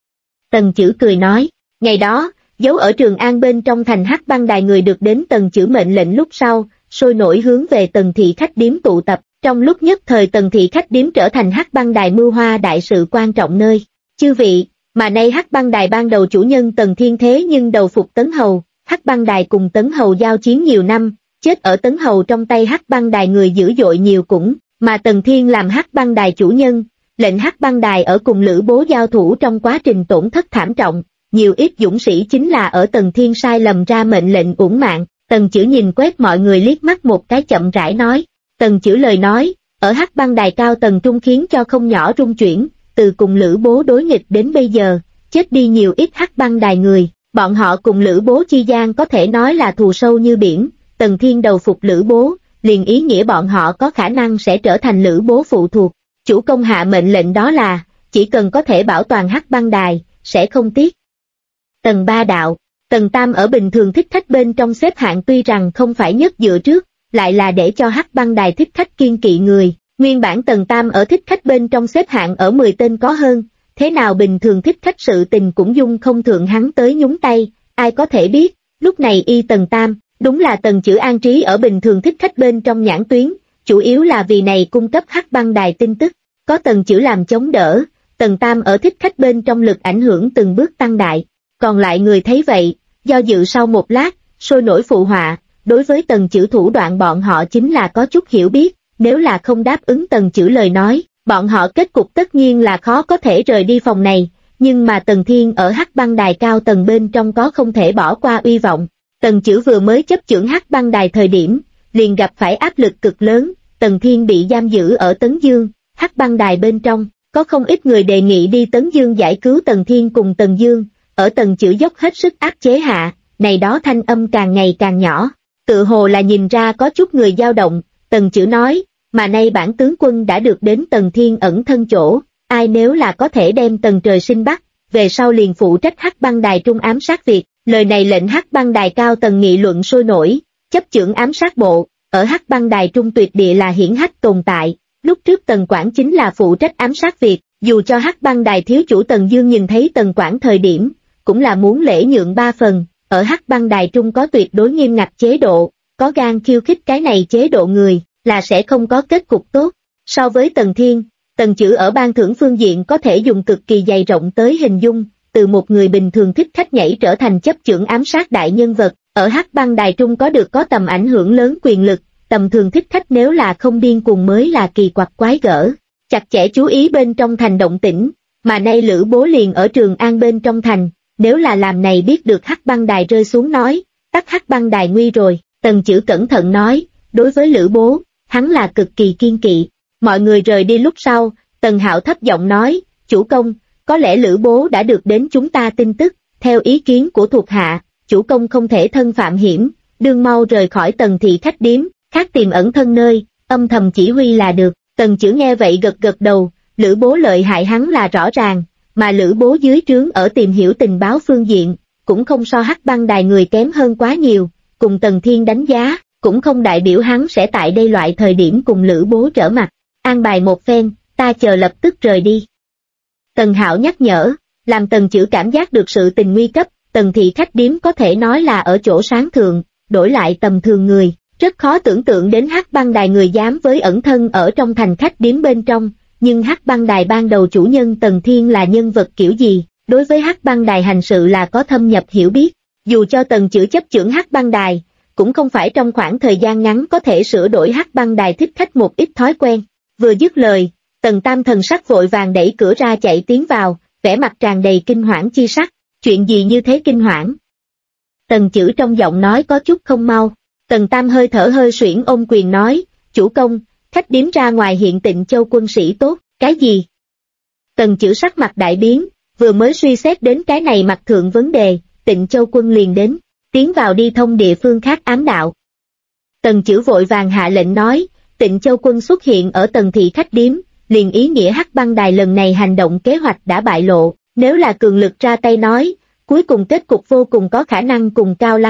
Tần Chữ cười nói, ngày đó, giấu ở Trường An bên trong thành Hắc Băng Đài người được đến Tần Chữ mệnh lệnh lúc sau, sôi nổi hướng về Tần thị khách điếm tụ tập, Trong lúc nhất thời Tần thị khách điếm trở thành Hắc Băng Đài mưu hoa đại sự quan trọng nơi. Chư vị, mà nay Hắc Băng Đài ban đầu chủ nhân Tần Thiên thế nhưng đầu phục Tấn Hầu, Hắc Băng Đài cùng Tấn Hầu giao chiến nhiều năm, chết ở Tấn Hầu trong tay Hắc Băng Đài người dữ dội nhiều cũng, mà Tần Thiên làm Hắc Băng Đài chủ nhân, lệnh Hắc Băng Đài ở cùng Lữ Bố giao thủ trong quá trình tổn thất thảm trọng, nhiều ít dũng sĩ chính là ở Tần Thiên sai lầm ra mệnh lệnh uổng mạng. Tần Chữ nhìn quét mọi người liếc mắt một cái chậm rãi nói, Tần Chữ lời nói, ở Hắc Băng Đài cao tầng trung khiến cho không nhỏ rung chuyển, từ cùng Lữ Bố đối nghịch đến bây giờ, chết đi nhiều ít Hắc Băng Đài người, bọn họ cùng Lữ Bố chi gian có thể nói là thù sâu như biển, Tần Thiên đầu phục Lữ Bố, liền ý nghĩa bọn họ có khả năng sẽ trở thành Lữ Bố phụ thuộc. Chủ công hạ mệnh lệnh đó là, chỉ cần có thể bảo toàn Hắc Băng Đài, sẽ không tiếc. Tần Ba đạo, Tần Tam ở bình thường thích khách bên trong xếp hạng tuy rằng không phải nhất dựa trước, lại là để cho Hắc Băng Đài thích khách kiên kỵ người, nguyên bản Tần Tam ở thích khách bên trong xếp hạng ở 10 tên có hơn, thế nào bình thường thích khách sự tình cũng dung không thượng hắn tới nhúng tay, ai có thể biết, lúc này y Tần Tam, đúng là Tần Chữ an trí ở bình thường thích khách bên trong nhãn tuyến, chủ yếu là vì này cung cấp Hắc Băng Đài tin tức, có Tần Chữ làm chống đỡ, Tần Tam ở thích khách bên trong lực ảnh hưởng từng bước tăng đại, còn lại người thấy vậy, do dự sau một lát, sôi nổi phụ họa, đối với Tần Chữ thủ đoạn bọn họ chính là có chút hiểu biết, nếu là không đáp ứng Tần Chữ lời nói, bọn họ kết cục tất nhiên là khó có thể rời đi phòng này, nhưng mà Tần Thiên ở Hắc Băng Đài cao tầng bên trong có không thể bỏ qua uy vọng. Tần Chữ vừa mới chấp chưởng Hắc Băng Đài thời điểm, liền gặp phải áp lực cực lớn, Tần Thiên bị giam giữ ở Tấn Dương, Hắc Băng Đài bên trong, có không ít người đề nghị đi Tấn Dương giải cứu Tần Thiên cùng Tần Dương, ở Tần Chữ dốc hết sức áp chế hạ, này đó thanh âm càng ngày càng nhỏ, tự hồ là nhìn ra có chút người dao động, Tần Chữ nói, mà nay bản tướng quân đã được đến Tần Thiên ẩn thân chỗ, ai nếu là có thể đem Tần Trời Sinh bắt, về sau liền phụ trách Hắc Băng Đài trung ám sát việc, lời này lệnh Hắc Băng Đài cao tầng nghị luận sôi nổi, chấp chưởng ám sát bộ, ở Hắc Băng Đài trung tuyệt địa là hiển hách tồn tại, lúc trước Tần Quảng chính là phụ trách ám sát việc, dù cho Hắc Băng Đài thiếu chủ Tần Dương nhìn thấy Tần Quảng thời điểm, cũng là muốn lễ nhượng 3 phần, ở Hắc Băng Đài trung có tuyệt đối nghiêm ngặt chế độ, có gan khiêu khích cái này chế độ người, là sẽ không có kết cục tốt. So với Tần Thiên, Tần Chữ ở ban thưởng phương diện có thể dùng cực kỳ dày rộng tới hình dung, từ một người bình thường thích khách nhảy trở thành chấp chưởng ám sát đại nhân vật, ở Hắc Băng Đài trung có được có tầm ảnh hưởng lớn quyền lực, tầm thường thích khách nếu là không điên cuồng mới là kỳ quặc quái gở, chặt chẽ chú ý bên trong thành động tĩnh, mà nay Lữ Bố liền ở Trường An bên trong thành, nếu là làm này biết được Hắc Băng Đài rơi xuống nói, tắt Hắc Băng Đài nguy rồi, Tần Chữ cẩn thận nói, đối với Lữ Bố, hắn là cực kỳ kiên kỵ. Mọi người rời đi lúc sau, Tần Hạo thấp giọng nói, chủ công, có lẽ Lữ Bố đã được đến chúng ta tin tức, theo ý kiến của thuộc hạ, chủ công không thể thân phạm hiểm, đương mau rời khỏi Tần thị khách điếm, khác tìm ẩn thân nơi, âm thầm chỉ huy là được. Tần Chữ nghe vậy gật gật đầu, Lữ Bố lợi hại hắn là rõ ràng, mà Lữ Bố dưới trướng ở tìm hiểu tình báo phương diện, cũng không so Hắc Băng Đài người kém hơn quá nhiều, cùng Tần Thiên đánh giá, cũng không đại biểu hắn sẽ tại đây loại thời điểm cùng Lữ Bố trở mặt, an bài một phen, ta chờ lập tức rời đi. Tần Hạo nhắc nhở, làm Tần Chữ cảm giác được sự tình nguy cấp, Tần thị khách điếm có thể nói là ở chỗ sáng thượng, đổi lại tầm thường người, rất khó tưởng tượng đến Hắc Băng Đài người dám với ẩn thân ở trong thành khách điếm bên trong, nhưng Hắc Băng Đài ban đầu chủ nhân Tần Thiên là nhân vật kiểu gì, đối với Hắc Băng Đài hành sự là có thâm nhập hiểu biết, dù cho Tần Chữ chấp chưởng Hắc Băng Đài, cũng không phải trong khoảng thời gian ngắn có thể sửa đổi Hắc Băng Đài thích khách một ít thói quen. Vừa dứt lời, Tần Tam thần sắc vội vàng đẩy cửa ra chạy tiến vào, vẻ mặt tràn đầy kinh hoảng chi sắc, chuyện gì như thế kinh hoảng? Tần Chữ trong giọng nói có chút không mau, Tần Tam hơi thở hơi suyễn ôm quyền nói, chủ công, khách điếm ra ngoài hiện Tịnh Châu quân sĩ tốt, cái gì? Tần Chữ sắc mặt đại biến, vừa mới suy xét đến cái này mặt thượng vấn đề, Tịnh Châu quân liền đến, tiến vào đi thông địa phương khác ám đạo. Tần Chữ vội vàng hạ lệnh nói, Tịnh Châu quân xuất hiện ở Tần thị khách điếm, liền ý nghĩa Hắc Băng Đài lần này hành động kế hoạch đã bại lộ, nếu là cường lực ra tay nói, cuối cùng kết cục vô cùng có khả năng cùng Cao Lăng